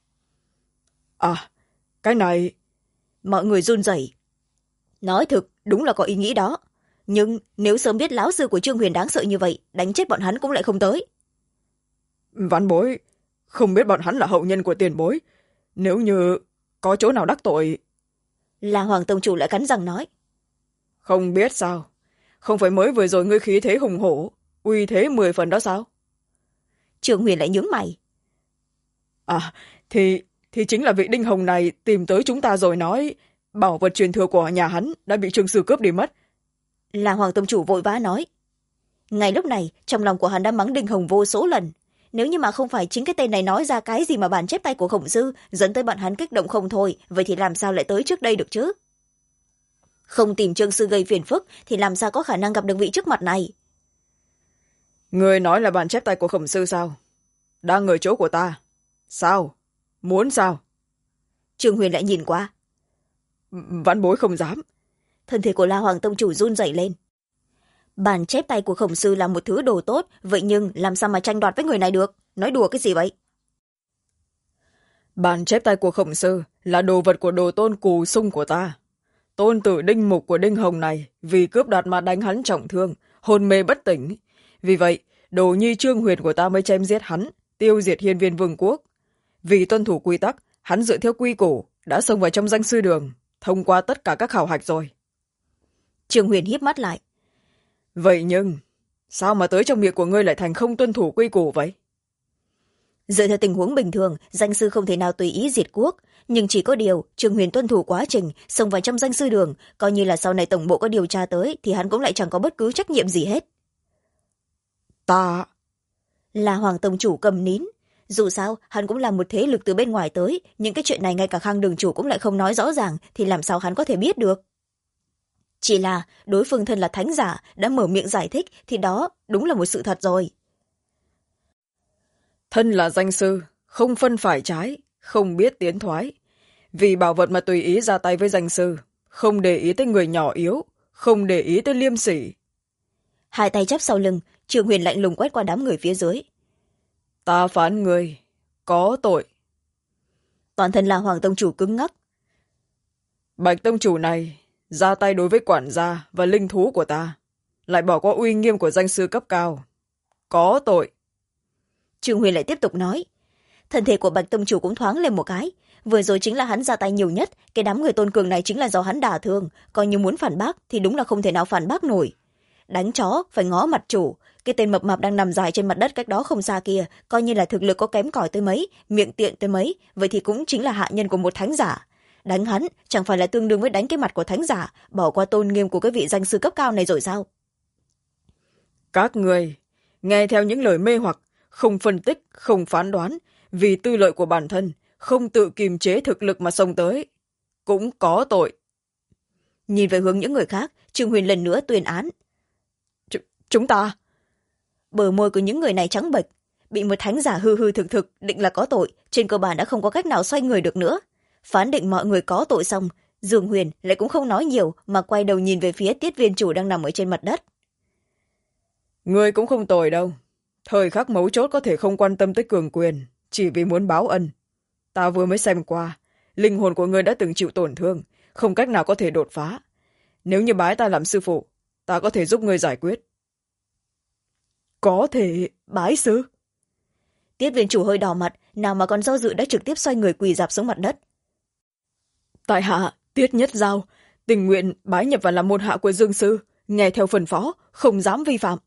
À, cái này...
Mọi người run rẩy. Nói thực, đúng là có ý nghĩ đó. Nhưng nếu sớm biết lão sư của Trương Huyền đáng sợ như vậy, đánh chết bọn hắn cũng lại không tới.
Vãn bối, không biết bọn hắn là hậu nhân của tiền bối. Nếu như có chỗ nào đắc tội...
La Hoàng tông chủ lại cắn răng nói.
Không biết sao? Không phải mới vừa rồi ngươi khí thế hùng hổ, uy thế 10 phần đó sao?
Trương Huyền lại nhướng mày.
À, thì chính là vị Đinh Hồng này tìm tới chúng ta rồi nói bảo vật truyền thừa của nhà hắn đã bị Trương sư cướp đi mất.
La Hoàng tông chủ vội vã nói. Ngay lúc này, trong lòng của hắn đã mắng Đinh Hồng vô số lần. Nếu như mà không phải chính cái tên này nói ra cái gì mà bản chép tay của Khổng sư dẫn tới bọn hắn kích động không thôi, vậy thì làm sao lại tới trước đây được chứ? Không tìm Trương sư gây phiền phức thì làm sao có khả năng gặp được vị trước mặt này?
Người nói là bản chép tay của Khổng sư sao? Đang ở chỗ của ta. Sao? Muốn sao?
Trương Huyền lại nhìn qua.
Vãn bối không dám.
Thân thể của La Hoàng tông chủ run rẩy lên. Bản chép tay của Khổng sư là một thứ đồ tốt, vậy nhưng làm sao mà tranh đoạt với người này được? Nói đùa cái gì vậy?
Bản chép tay của Khổng sư là đồ vật của đồ tôn Cù Sung của ta. Tôn tử Đinh Mục của Đinh Hồng này vì cướp đoạt mà đánh hắn trọng thương, hôn mê bất tỉnh. Vì vậy, đồ nhi Trương Huyền của ta mới chém giết hắn, tiêu diệt hiên viên vương quốc. Vì tuân thủ quy tắc, hắn dựa theo quy củ, đã xông vào trong danh sư đường, thông qua tất cả các khảo hạch rồi.
Trương Huyền híp mắt lại.
Vậy nhưng, sao mà tới trong miệng của ngươi lại thành không tuân thủ quy củ vậy?
Dựa theo tình huống bình thường, danh sư không thể nào tùy ý diệt quốc. Nhưng chỉ có điều, Trương Huyền tuân thủ quá trình, xông vào trong danh sư đường, coi như là sau này tổng bộ có điều tra tới, thì hắn cũng lại chẳng có bất cứ trách nhiệm gì hết.
Ta...
Là Hoàng tông chủ cầm nín. Dù sao, hắn cũng là một thế lực từ bên ngoài tới, những cái chuyện này ngay cả Khang đường chủ cũng lại không nói rõ ràng, thì làm sao hắn có thể biết được? Chỉ là đối phương thân là thánh giả, đã mở miệng giải thích, thì đó đúng là một sự thật rồi.
Thân là danh sư, không phân phải trái, không biết tiến thoái. Vì bảo vật mà tùy ý ra tay với danh sư, không để ý tới người nhỏ yếu, không để ý tới liêm sỉ.
Hai tay chắp sau lưng, Trương Huyền lạnh lùng quét qua đám người phía dưới.
Ta phán người, có tội.
Toàn thân là Hoàng tông chủ cứng ngắc.
Bạch tông chủ này ra tay đối với quản gia và linh thú của ta, lại bỏ qua uy nghiêm của danh sư cấp cao. Có tội.
Trương Huyền lại tiếp tục nói. Thân thể của Bạch tông chủ cũng thoáng lên một cái. vừa rồi chính là hắn ra tay nhiều nhất, cái đám người tôn cường này chính là do hắn đả thương, coi như muốn phản bác thì đúng là không thể nào phản bác nổi. Đánh chó phải ngó mặt chủ, cái tên mập mạp đang nằm dài trên mặt đất cách đó không xa kia, coi như là thực lực có kém cỏi tới mấy, miệng tiện tới mấy, vậy thì cũng chính là hạ nhân của một thánh giả. Đánh hắn chẳng phải là tương đương với đánh cái mặt của thánh giả, bỏ qua tôn nghiêm của cái vị danh sư cấp cao này rồi sao?
Các người nghe theo những lời mê hoặc, không phân tích, không phán đoán, vì tư lợi của bản thân, không tự kiềm chế thực lực mà xông tới, cũng có tội.
Nhìn về hướng những người khác, Trương Huyền lần nữa tuyên án.
Chúng ta.
Bờ môi của những người này trắng bệch, bị một thánh giả hư hư thực thực định là có tội, trên cơ bản đã không có cách nào xoay người được nữa. Phán định mọi người có tội xong, Dương Huyền lại cũng không nói nhiều mà quay đầu nhìn về phía Tiết viên chủ đang nằm ở trên mặt đất.
Người cũng không tồi đâu, thời khắc mấu chốt có thể không quan tâm tới cường quyền, chỉ vì muốn báo ân. Ta vừa mới xem qua, linh hồn của người đã từng chịu tổn thương, không cách nào có thể đột phá. Nếu như bái ta làm sư phụ, ta có thể giúp người giải quyết. Có thể bái sư?
Tiết viên chủ hơi đỏ mặt, nào mà còn do dự đã trực tiếp xoay người quỳ rạp xuống mặt đất.
Tại hạ Tiết Nhất Giao tình nguyện bái nhập vào làm môn hạ của Dương sư, nghe theo phân phó, không dám vi phạm.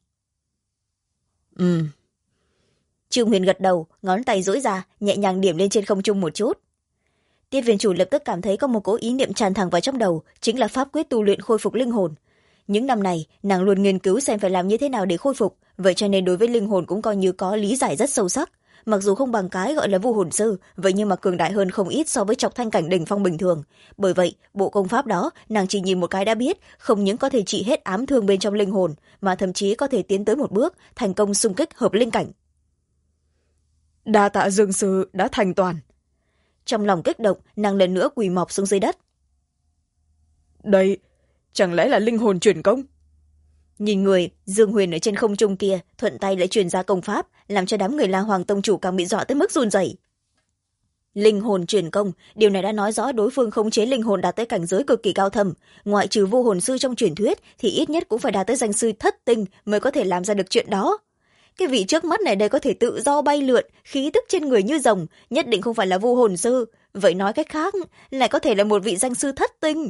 Trương Huyền gật đầu, ngón tay duỗi ra nhẹ nhàng điểm lên trên không trung một chút. Tiết viên chủ lập tức cảm thấy có một cố ý niệm tràn thẳng vào trong đầu, chính là pháp quyết tu luyện khôi phục linh hồn. Những năm này nàng luôn nghiên cứu xem phải làm như thế nào để khôi phục, vậy cho nên đối với linh hồn cũng coi như có lý giải rất sâu sắc. Mặc dù không bằng cái gọi là vu hồn sư, vậy nhưng mà cường đại hơn không ít so với Trọc Thanh cảnh đỉnh phong bình thường. Bởi vậy bộ công pháp đó nàng chỉ nhìn một cái đã biết, không những có thể trị hết ám thương bên trong linh hồn, mà thậm chí có thể tiến tới một bước thành công xung kích hợp linh cảnh.
Đa tạ Dương sư đã thành toàn.
Trong lòng kích động, nàng lần nữa quỳ mọp xuống dưới đất.
Đây chẳng lẽ là linh hồn chuyển công?
Nhìn người Dương Huyền ở trên không trung kia thuận tay lại truyền ra công pháp, làm cho đám người La Hoàng tông chủ càng bị dọa tới mức run rẩy. Linh hồn truyền công, điều này đã nói rõ đối phương khống chế linh hồn đạt tới cảnh giới cực kỳ cao thâm, ngoại trừ vô hồn sư trong truyền thuyết thì ít nhất cũng phải đạt tới danh sư thất tinh mới có thể làm ra được chuyện đó. Cái vị trước mắt này đây có thể tự do bay lượn, khí tức trên người như rồng, nhất định không phải là vô hồn sư, vậy nói cách khác lại có thể là một vị danh sư thất tinh.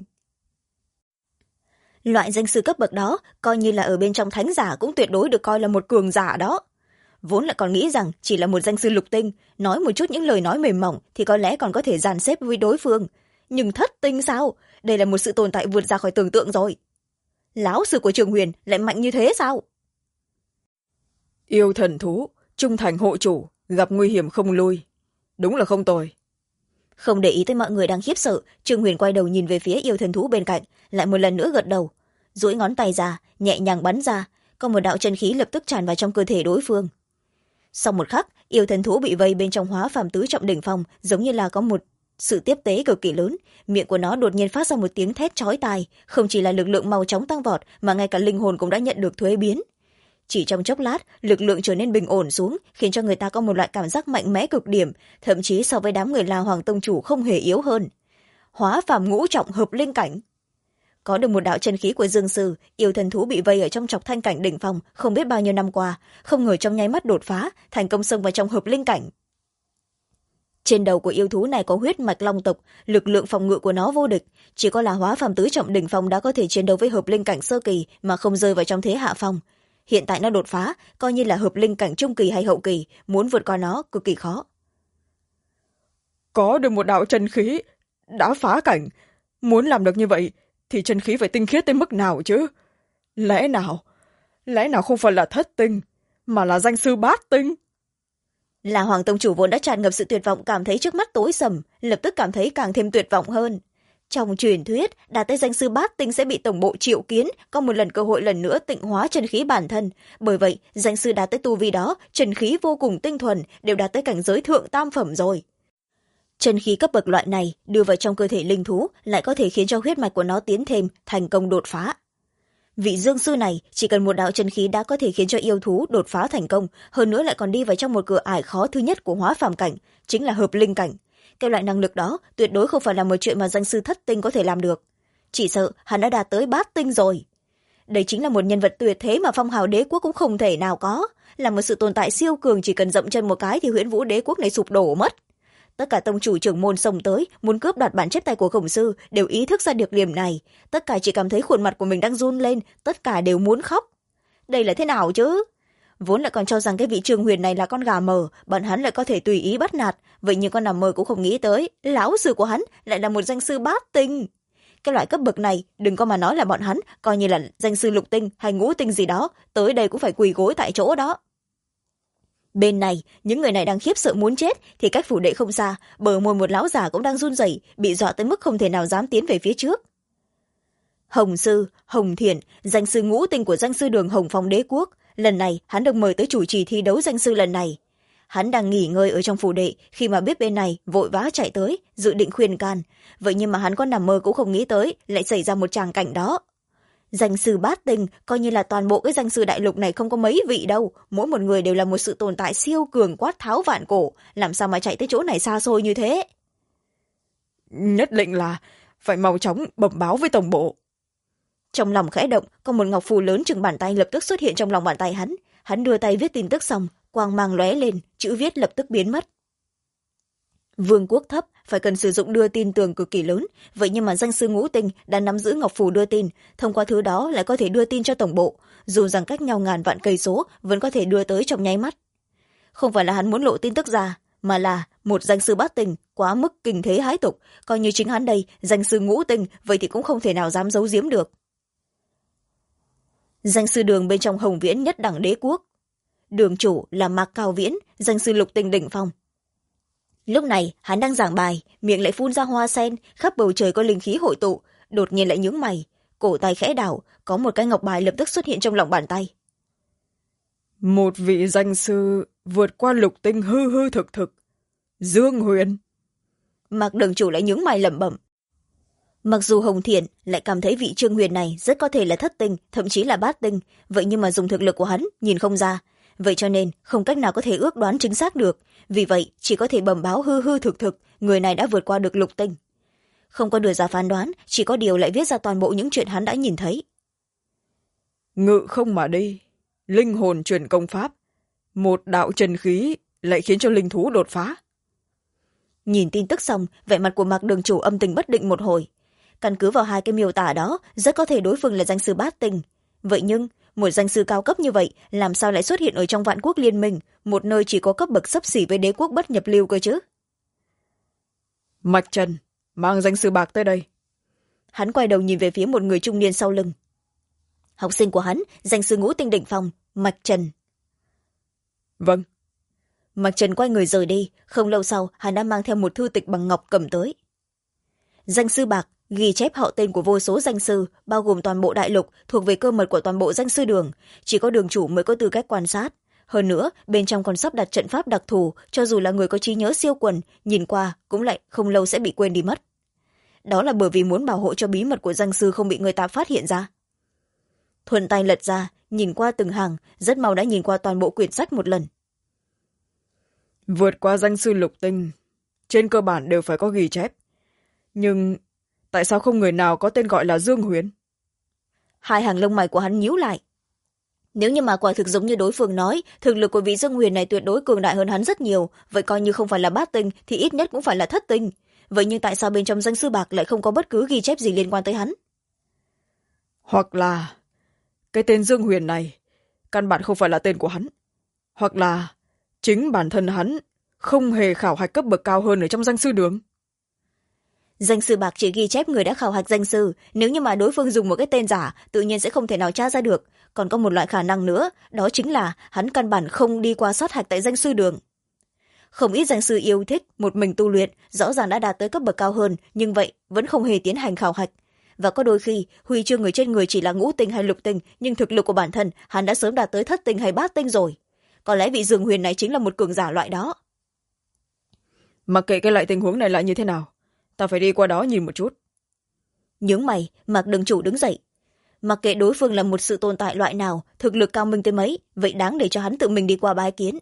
Loại danh sư cấp bậc đó coi như là ở bên trong thánh giả cũng tuyệt đối được coi là một cường giả đó. Vốn lại còn nghĩ rằng chỉ là một danh sư lục tinh, nói một chút những lời nói mềm mỏng thì có lẽ còn có thể dàn xếp với đối phương, nhưng thất tinh sao? Đây là một sự tồn tại vượt ra khỏi tưởng tượng rồi. Láo sư của Trường Huyền lại mạnh như thế sao?
Yêu thần thú, trung thành hộ chủ, gặp nguy hiểm không lui, đúng là không tồi.
Không để ý tới mọi người đang khiếp sợ, Trương Huyền quay đầu nhìn về phía yêu thần thú bên cạnh, lại một lần nữa gật đầu, duỗi ngón tay ra nhẹ nhàng bắn ra, có một đạo chân khí lập tức tràn vào trong cơ thể đối phương. Sau một khắc, yêu thần thú bị vây bên trong hóa phàm tứ trọng đỉnh phong, giống như là có một sự tiếp tế cực kỳ lớn, miệng của nó đột nhiên phát ra một tiếng thét chói tai, không chỉ là lực lượng mau chóng tăng vọt mà ngay cả linh hồn cũng đã nhận được thuế biến. Chỉ trong chốc lát, lực lượng trở nên bình ổn xuống, khiến cho người ta có một loại cảm giác mạnh mẽ cực điểm, thậm chí so với đám người La Hoàng tông chủ không hề yếu hơn. Hóa phàm ngũ trọng hợp linh cảnh. Có được một đạo chân khí của Dương sư, yêu thần thú bị vây ở trong Trọc Thanh cảnh đỉnh phong không biết bao nhiêu năm qua, không ngờ trong nháy mắt đột phá, thành công xông vào trong hợp linh cảnh. Trên đầu của yêu thú này có huyết mạch long tộc, lực lượng phòng ngự của nó vô địch, chỉ có là hóa phàm tứ trọng đỉnh phong đã có thể chiến đấu với hợp linh cảnh sơ kỳ mà không rơi vào trong thế hạ phong. Hiện tại nó đột phá, coi như là hợp linh cảnh trung kỳ hay hậu kỳ, muốn vượt qua nó cực kỳ khó.
Có được một đạo chân khí đã phá cảnh, muốn làm được như vậy thì chân khí phải tinh khiết tới mức nào chứ? Lẽ nào không phải là thất tinh, mà là danh sư bát tinh?
Là Hoàng tông chủ vốn đã tràn ngập sự tuyệt vọng, cảm thấy trước mắt tối sầm, lập tức cảm thấy càng thêm tuyệt vọng hơn. Trong truyền thuyết, đạt tới danh sư bát tinh sẽ bị tổng bộ triệu kiến, có một lần cơ hội lần nữa tịnh hóa chân khí bản thân. Bởi vậy, danh sư đạt tới tu vi đó, chân khí vô cùng tinh thuần, đều đạt tới cảnh giới thượng tam phẩm rồi. Chân khí cấp bậc loại này đưa vào trong cơ thể linh thú lại có thể khiến cho huyết mạch của nó tiến thêm, thành công đột phá. Vị Dương sư này chỉ cần một đạo chân khí đã có thể khiến cho yêu thú đột phá thành công, hơn nữa lại còn đi vào trong một cửa ải khó thứ nhất của hóa phàm cảnh, chính là hợp linh cảnh. Cái loại năng lực đó tuyệt đối không phải là một chuyện mà danh sư thất tinh có thể làm được. Chỉ sợ hắn đã đạt tới bát tinh rồi. Đây chính là một nhân vật tuyệt thế mà phong hào đế quốc cũng không thể nào có, là một sự tồn tại siêu cường, chỉ cần dậm chân một cái thì Huyễn Vũ đế quốc này sụp đổ mất. tất cả tông chủ trưởng môn xông tới muốn cướp đoạt bản chép tay của khổng sư đều ý thức ra được điểm này, tất cả chỉ cảm thấy khuôn mặt của mình đang run lên, tất cả đều muốn khóc. Đây là thế nào chứ? Vốn lại còn cho rằng cái vị Trương Huyền này là con gà mờ, bọn hắn lại có thể tùy ý bắt nạt, vậy nhưng con nằm mơ cũng không nghĩ tới lão sư của hắn lại là một danh sư bát tinh. Cái loại cấp bậc này đừng có mà nói là bọn hắn coi như là danh sư lục tinh hay ngũ tinh gì đó, tới đây cũng phải quỳ gối tại chỗ đó. Bên này những người này đang khiếp sợ muốn chết, thì cách phủ đệ không xa, bờ môi một lão già cũng đang run rẩy, bị dọa tới mức không thể nào dám tiến về phía trước. Hồng sư Hồng Thiện, danh sư ngũ tinh của danh sư đường Hồng Phong đế quốc, lần này hắn được mời tới chủ trì thi đấu danh sư lần này. Hắn đang nghỉ ngơi ở trong phủ đệ khi mà biết bên này vội vã chạy tới dự định khuyên can, vậy nhưng mà hắn có nằm mơ cũng không nghĩ tới lại xảy ra một tràng cảnh đó. Danh sư bát tinh coi như là toàn bộ cái danh sư đại lục này không có mấy vị đâu, mỗi một người đều là một sự tồn tại siêu cường quát tháo vạn cổ, làm sao mà chạy tới chỗ này xa xôi như thế.
Nhất định là phải mau chóng bẩm báo với tổng bộ.
Trong lòng khẽ động, có một ngọc phù lớn chừng bàn tay lập tức xuất hiện trong lòng bàn tay hắn đưa tay viết tin tức xong, quang mang lóe lên, chữ viết lập tức biến mất. Vương quốc thấp phải cần sử dụng đưa tin tường cực kỳ lớn, vậy nhưng mà danh sư ngũ tinh đã nắm giữ ngọc phù đưa tin, thông qua thứ đó lại có thể đưa tin cho tổng bộ, dù rằng cách nhau ngàn vạn cây số vẫn có thể đưa tới trong nháy mắt. Không phải là hắn muốn lộ tin tức ra, mà là một danh sư bát tinh quá mức kinh thế hái tục, coi như chính hắn đây danh sư ngũ tinh, vậy thì cũng không thể nào dám giấu giếm được. Danh sư đường bên trong Hồng Viễn nhất đẳng đế quốc, đường chủ là Mạc Cao Viễn, danh sư lục tinh đỉnh phong. Lúc này hắn đang giảng bài, miệng lại phun ra hoa sen, khắp bầu trời có linh khí hội tụ, đột nhiên lại nhướng mày, cổ tay khẽ đảo, có một cái ngọc bài lập tức xuất hiện trong lòng bàn tay.
Một vị danh sư vượt qua lục tinh hư hư thực thực, Dương Huyền.
Mạc đường chủ lại nhướng mày lẩm bẩm. Mặc dù Hồng Thiện lại cảm thấy vị Trương Huyền này rất có thể là thất tinh, thậm chí là bát tinh, vậy nhưng mà dùng thực lực của hắn nhìn không ra, vậy cho nên không cách nào có thể ước đoán chính xác được, vì vậy chỉ có thể bẩm báo hư hư thực thực người này đã vượt qua được lục tinh. Không có đưa ra phán đoán, chỉ có điều lại viết ra toàn bộ những chuyện hắn đã nhìn thấy.
Ngự không mà đi, linh hồn truyền công pháp, một đạo chân khí lại khiến cho linh thú đột phá.
Nhìn tin tức xong, vẻ mặt của Mạc đường chủ âm tình bất định một hồi. Căn cứ vào hai cái miêu tả đó, rất có thể đối phương là danh sư bát tinh, vậy nhưng một danh sư cao cấp như vậy làm sao lại xuất hiện ở trong Vạn Quốc Liên Minh, một nơi chỉ có cấp bậc xấp xỉ với đế quốc bất nhập lưu cơ chứ.
Mạch Trần, mang danh sư bạc tới đây.
Hắn quay đầu nhìn về phía một người trung niên sau lưng. Học sinh của hắn, danh sư ngũ tinh đỉnh phong, Mạch Trần.
Vâng.
Mạch Trần quay người rời đi, không lâu sau hắn đã mang theo một thư tịch bằng ngọc cầm tới. Danh sư bạc ghi chép họ tên của vô số danh sư, bao gồm toàn bộ đại lục, thuộc về cơ mật của toàn bộ danh sư đường, chỉ có đường chủ mới có tư cách quan sát. Hơn nữa bên trong còn sắp đặt trận pháp đặc thù, cho dù là người có trí nhớ siêu quần, nhìn qua cũng lại không lâu sẽ bị quên đi mất. Đó là bởi vì muốn bảo hộ cho bí mật của danh sư không bị người ta phát hiện ra. Thuần tay lật ra, nhìn qua từng hàng, rất mau đã nhìn qua toàn bộ quyển sách một lần.
Vượt qua danh sư lục tinh, trên cơ bản đều phải có ghi chép, nhưng tại sao không người nào có tên gọi là Dương Huyền?
Hai hàng lông mày của hắn nhíu lại. Nếu như mà quả thực giống như đối phương nói, thực lực của vị Dương Huyền này tuyệt đối cường đại hơn hắn rất nhiều, vậy coi như không phải là bát tinh thì ít nhất cũng phải là thất tinh. Vậy nhưng tại sao bên trong danh sư bạc lại không có bất cứ ghi chép gì liên quan tới hắn?
Hoặc là cái tên Dương Huyền này căn bản không phải là tên của hắn, hoặc là chính bản thân hắn không hề khảo hạch cấp bậc cao hơn ở trong danh sư đường.
Danh sư bạc chỉ ghi chép người đã khảo hạch danh sư, nếu như mà đối phương dùng một cái tên giả tự nhiên sẽ không thể nào tra ra được. Còn có một loại khả năng nữa, đó chính là hắn căn bản không đi qua sát hạch tại danh sư đường. Không ít danh sư yêu thích một mình tu luyện, rõ ràng đã đạt tới cấp bậc cao hơn, nhưng vậy vẫn không hề tiến hành khảo hạch. Và có đôi khi huy chương người trên người chỉ là ngũ tinh hay lục tinh, nhưng thực lực của bản thân hắn đã sớm đạt tới thất tinh hay bát tinh rồi. Có lẽ vị Dương Huyền này chính là một cường giả loại đó.
Mặc kệ cái loại tình huống này là như thế nào, ta phải đi qua đó nhìn một chút.
Nhướng mày, Mạc đường chủ đứng dậy. Mặc kệ đối phương là một sự tồn tại loại nào, thực lực cao minh tới mấy, vậy đáng để cho hắn tự mình đi qua bái kiến.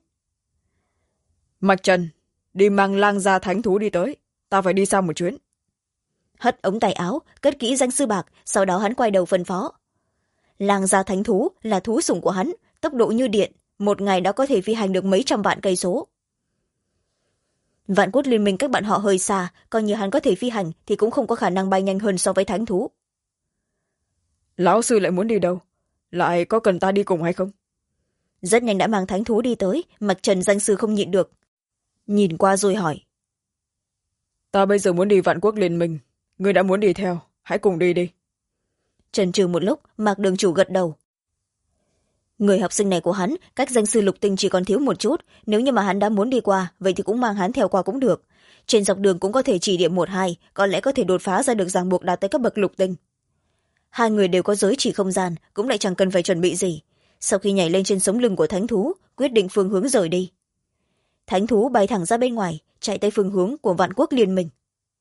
Mạch Trần, đi mang lang gia thánh thú đi tới, ta phải đi xa một chuyến.
Hất ống tay áo, cất kỹ danh sư bạc, sau đó hắn quay đầu phân phó. Lang gia thánh thú là thú sủng của hắn, tốc độ như điện, một ngày đã có thể phi hành được mấy trăm vạn cây số. Vạn Quốc Liên Minh cách bọn họ hơi xa, coi như hắn có thể phi hành thì cũng không có khả năng bay nhanh hơn so với thánh thú.
Lão sư lại muốn đi đâu? Lại có cần ta đi cùng hay không?
Rất nhanh đã mang thánh thú đi tới, Mặc Trần danh sư không nhịn được, nhìn qua rồi hỏi.
Ta bây giờ muốn đi Vạn Quốc Liên Minh, ngươi đã muốn đi theo, hãy cùng đi đi.
Chần chừ một lúc, Mạc đường chủ gật đầu. Người học sinh này của hắn cách danh sư Lục Tinh chỉ còn thiếu một chút, nếu như mà hắn đã muốn đi qua vậy thì cũng mang hắn theo qua cũng được. Trên dọc đường cũng có thể chỉ điểm một hai, có lẽ có thể đột phá ra được ràng buộc đạt tới cấp bậc Lục Tinh. Hai người đều có giới chỉ không gian, cũng lại chẳng cần phải chuẩn bị gì. Sau khi nhảy lên trên sống lưng của thánh thú, quyết định phương hướng rời đi. Thánh thú bay thẳng ra bên ngoài, chạy tới phương hướng của Vạn Quốc Liên Minh.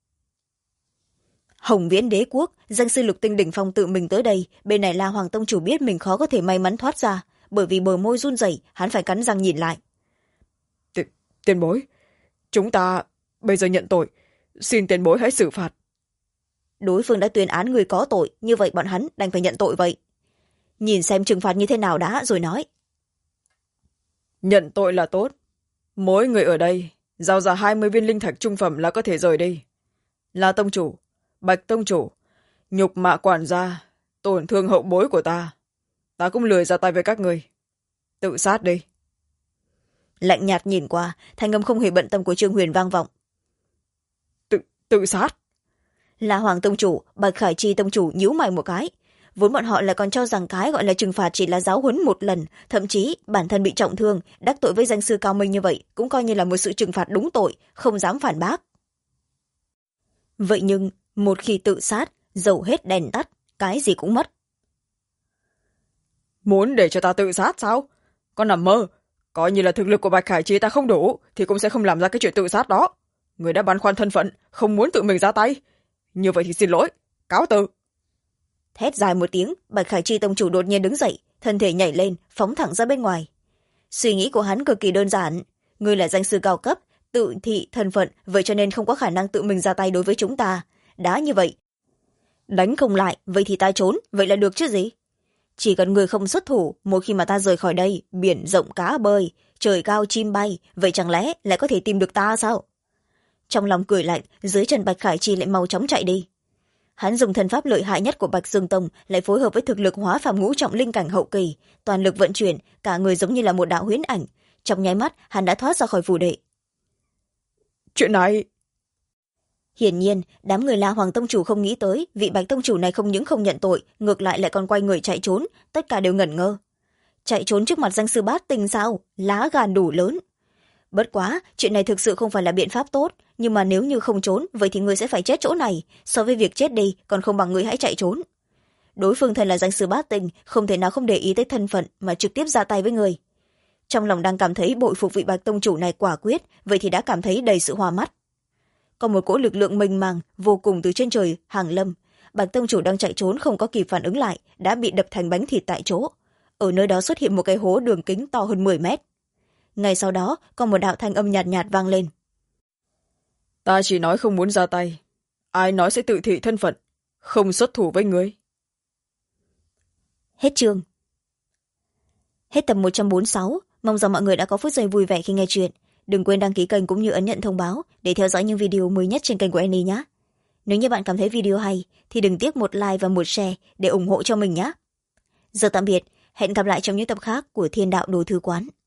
Hồng Viễn Đế Quốc, danh sư Lục Tinh đỉnh phong tự mình tới đây, bên này La Hoàng tông chủ biết mình khó có thể may mắn thoát ra, bởi vì bờ môi run rẩy, hắn phải cắn răng nhìn lại.
Tiền bối, chúng ta bây giờ nhận tội, xin tiền bối hãy xử phạt.
Đối phương đã tuyên án người có tội, như vậy bọn hắn đành phải nhận tội vậy. Nhìn xem trừng phạt như thế nào đã rồi nói.
Nhận tội là tốt. Mỗi người ở đây giao ra 20 viên linh thạch trung phẩm là có thể rời đi. La tông chủ, Bạch tông chủ, nhục mạ quản gia, tổn thương hậu bối của ta cũng lười ra tay với các người. Tự sát đi.
Lạnh nhạt nhìn qua, thanh âm không hề bận tâm của Trương Huyền vang vọng.
Tự sát?
La Hoàng tông chủ, Bạch Khải Chi tông chủ nhíu mày một cái. Vốn bọn họ lại còn cho rằng cái gọi là trừng phạt chỉ là giáo huấn một lần, thậm chí bản thân bị trọng thương, đắc tội với danh sư cao minh như vậy cũng coi như là một sự trừng phạt đúng tội, không dám phản bác. Vậy nhưng một khi tự sát, dầu hết đèn tắt, cái gì cũng mất.
Muốn để cho ta tự sát sao? Con nằm mơ. Coi như là thực lực của Bạch Khải Chi ta không đủ thì cũng sẽ không làm ra cái chuyện tự sát đó. Người đã băn khoăn thân phận, không muốn tự mình ra tay. Như vậy thì xin lỗi, cáo từ.
Thét dài một tiếng, Bạch Khải Chi tông chủ đột nhiên đứng dậy, thân thể nhảy lên, phóng thẳng ra bên ngoài. Suy nghĩ của hắn cực kỳ đơn giản. Ngươi là danh sư cao cấp, tự thị thân phận, vậy cho nên không có khả năng tự mình ra tay đối với chúng ta. Đã như vậy, đánh không lại, vậy thì ta trốn, vậy là được chứ gì? Chỉ cần người không xuất thủ, một khi mà ta rời khỏi đây, biển rộng cá bơi, trời cao chim bay, vậy chẳng lẽ lại có thể tìm được ta sao? Trong lòng cười lạnh, dưới chân Bạch Khải Chi lại mau chóng chạy đi. Hắn dùng thần pháp lợi hại nhất của Bạch Dương Tông, lại phối hợp với thực lực hóa phàm ngũ trọng linh cảnh hậu kỳ, toàn lực vận chuyển, cả người giống như là một đạo huyễn ảnh. Trong nháy mắt, hắn đã thoát ra khỏi phủ đệ.
Chuyện này...
Hiển nhiên, đám người La Hoàng tông chủ không nghĩ tới, vị Bạch tông chủ này không những không nhận tội, ngược lại lại còn quay người chạy trốn, tất cả đều ngẩn ngơ. Chạy trốn trước mặt danh sư bát tinh sao? Lá gan đủ lớn. Bất quá, chuyện này thực sự không phải là biện pháp tốt, nhưng mà nếu như không trốn, vậy thì người sẽ phải chết chỗ này, so với việc chết đi, còn không bằng người hãy chạy trốn. Đối phương thân là danh sư bát tinh, không thể nào không để ý tới thân phận mà trực tiếp ra tay với người. Trong lòng đang cảm thấy bội phục vị Bạch tông chủ này quả quyết, vậy thì đã cảm thấy đầy sự hoa mắt. Còn một cỗ lực lượng mênh mang vô cùng từ trên trời hàng lâm, Bạch tông chủ đang chạy trốn không có kịp phản ứng lại, đã bị đập thành bánh thịt tại chỗ. Ở nơi đó xuất hiện một cái hố đường kính to hơn 10 mét. Ngay sau đó còn một đạo thanh âm nhạt nhạt vang lên.
Ta chỉ nói không muốn ra tay, ai nói sẽ tự thị thân phận, không xuất thủ với ngươi.
Hết chương. Hết tập 146. Mong rằng mọi người đã có phút giây vui vẻ khi nghe chuyện. Đừng quên đăng ký kênh cũng như ấn nhận thông báo để theo dõi những video mới nhất trên kênh của Annie nhé. Nếu như bạn cảm thấy video hay thì đừng tiếc một like và một share để ủng hộ cho mình nhé. Giờ tạm biệt, hẹn gặp lại trong những tập khác của Thiên Đạo Đồ Thư Quán.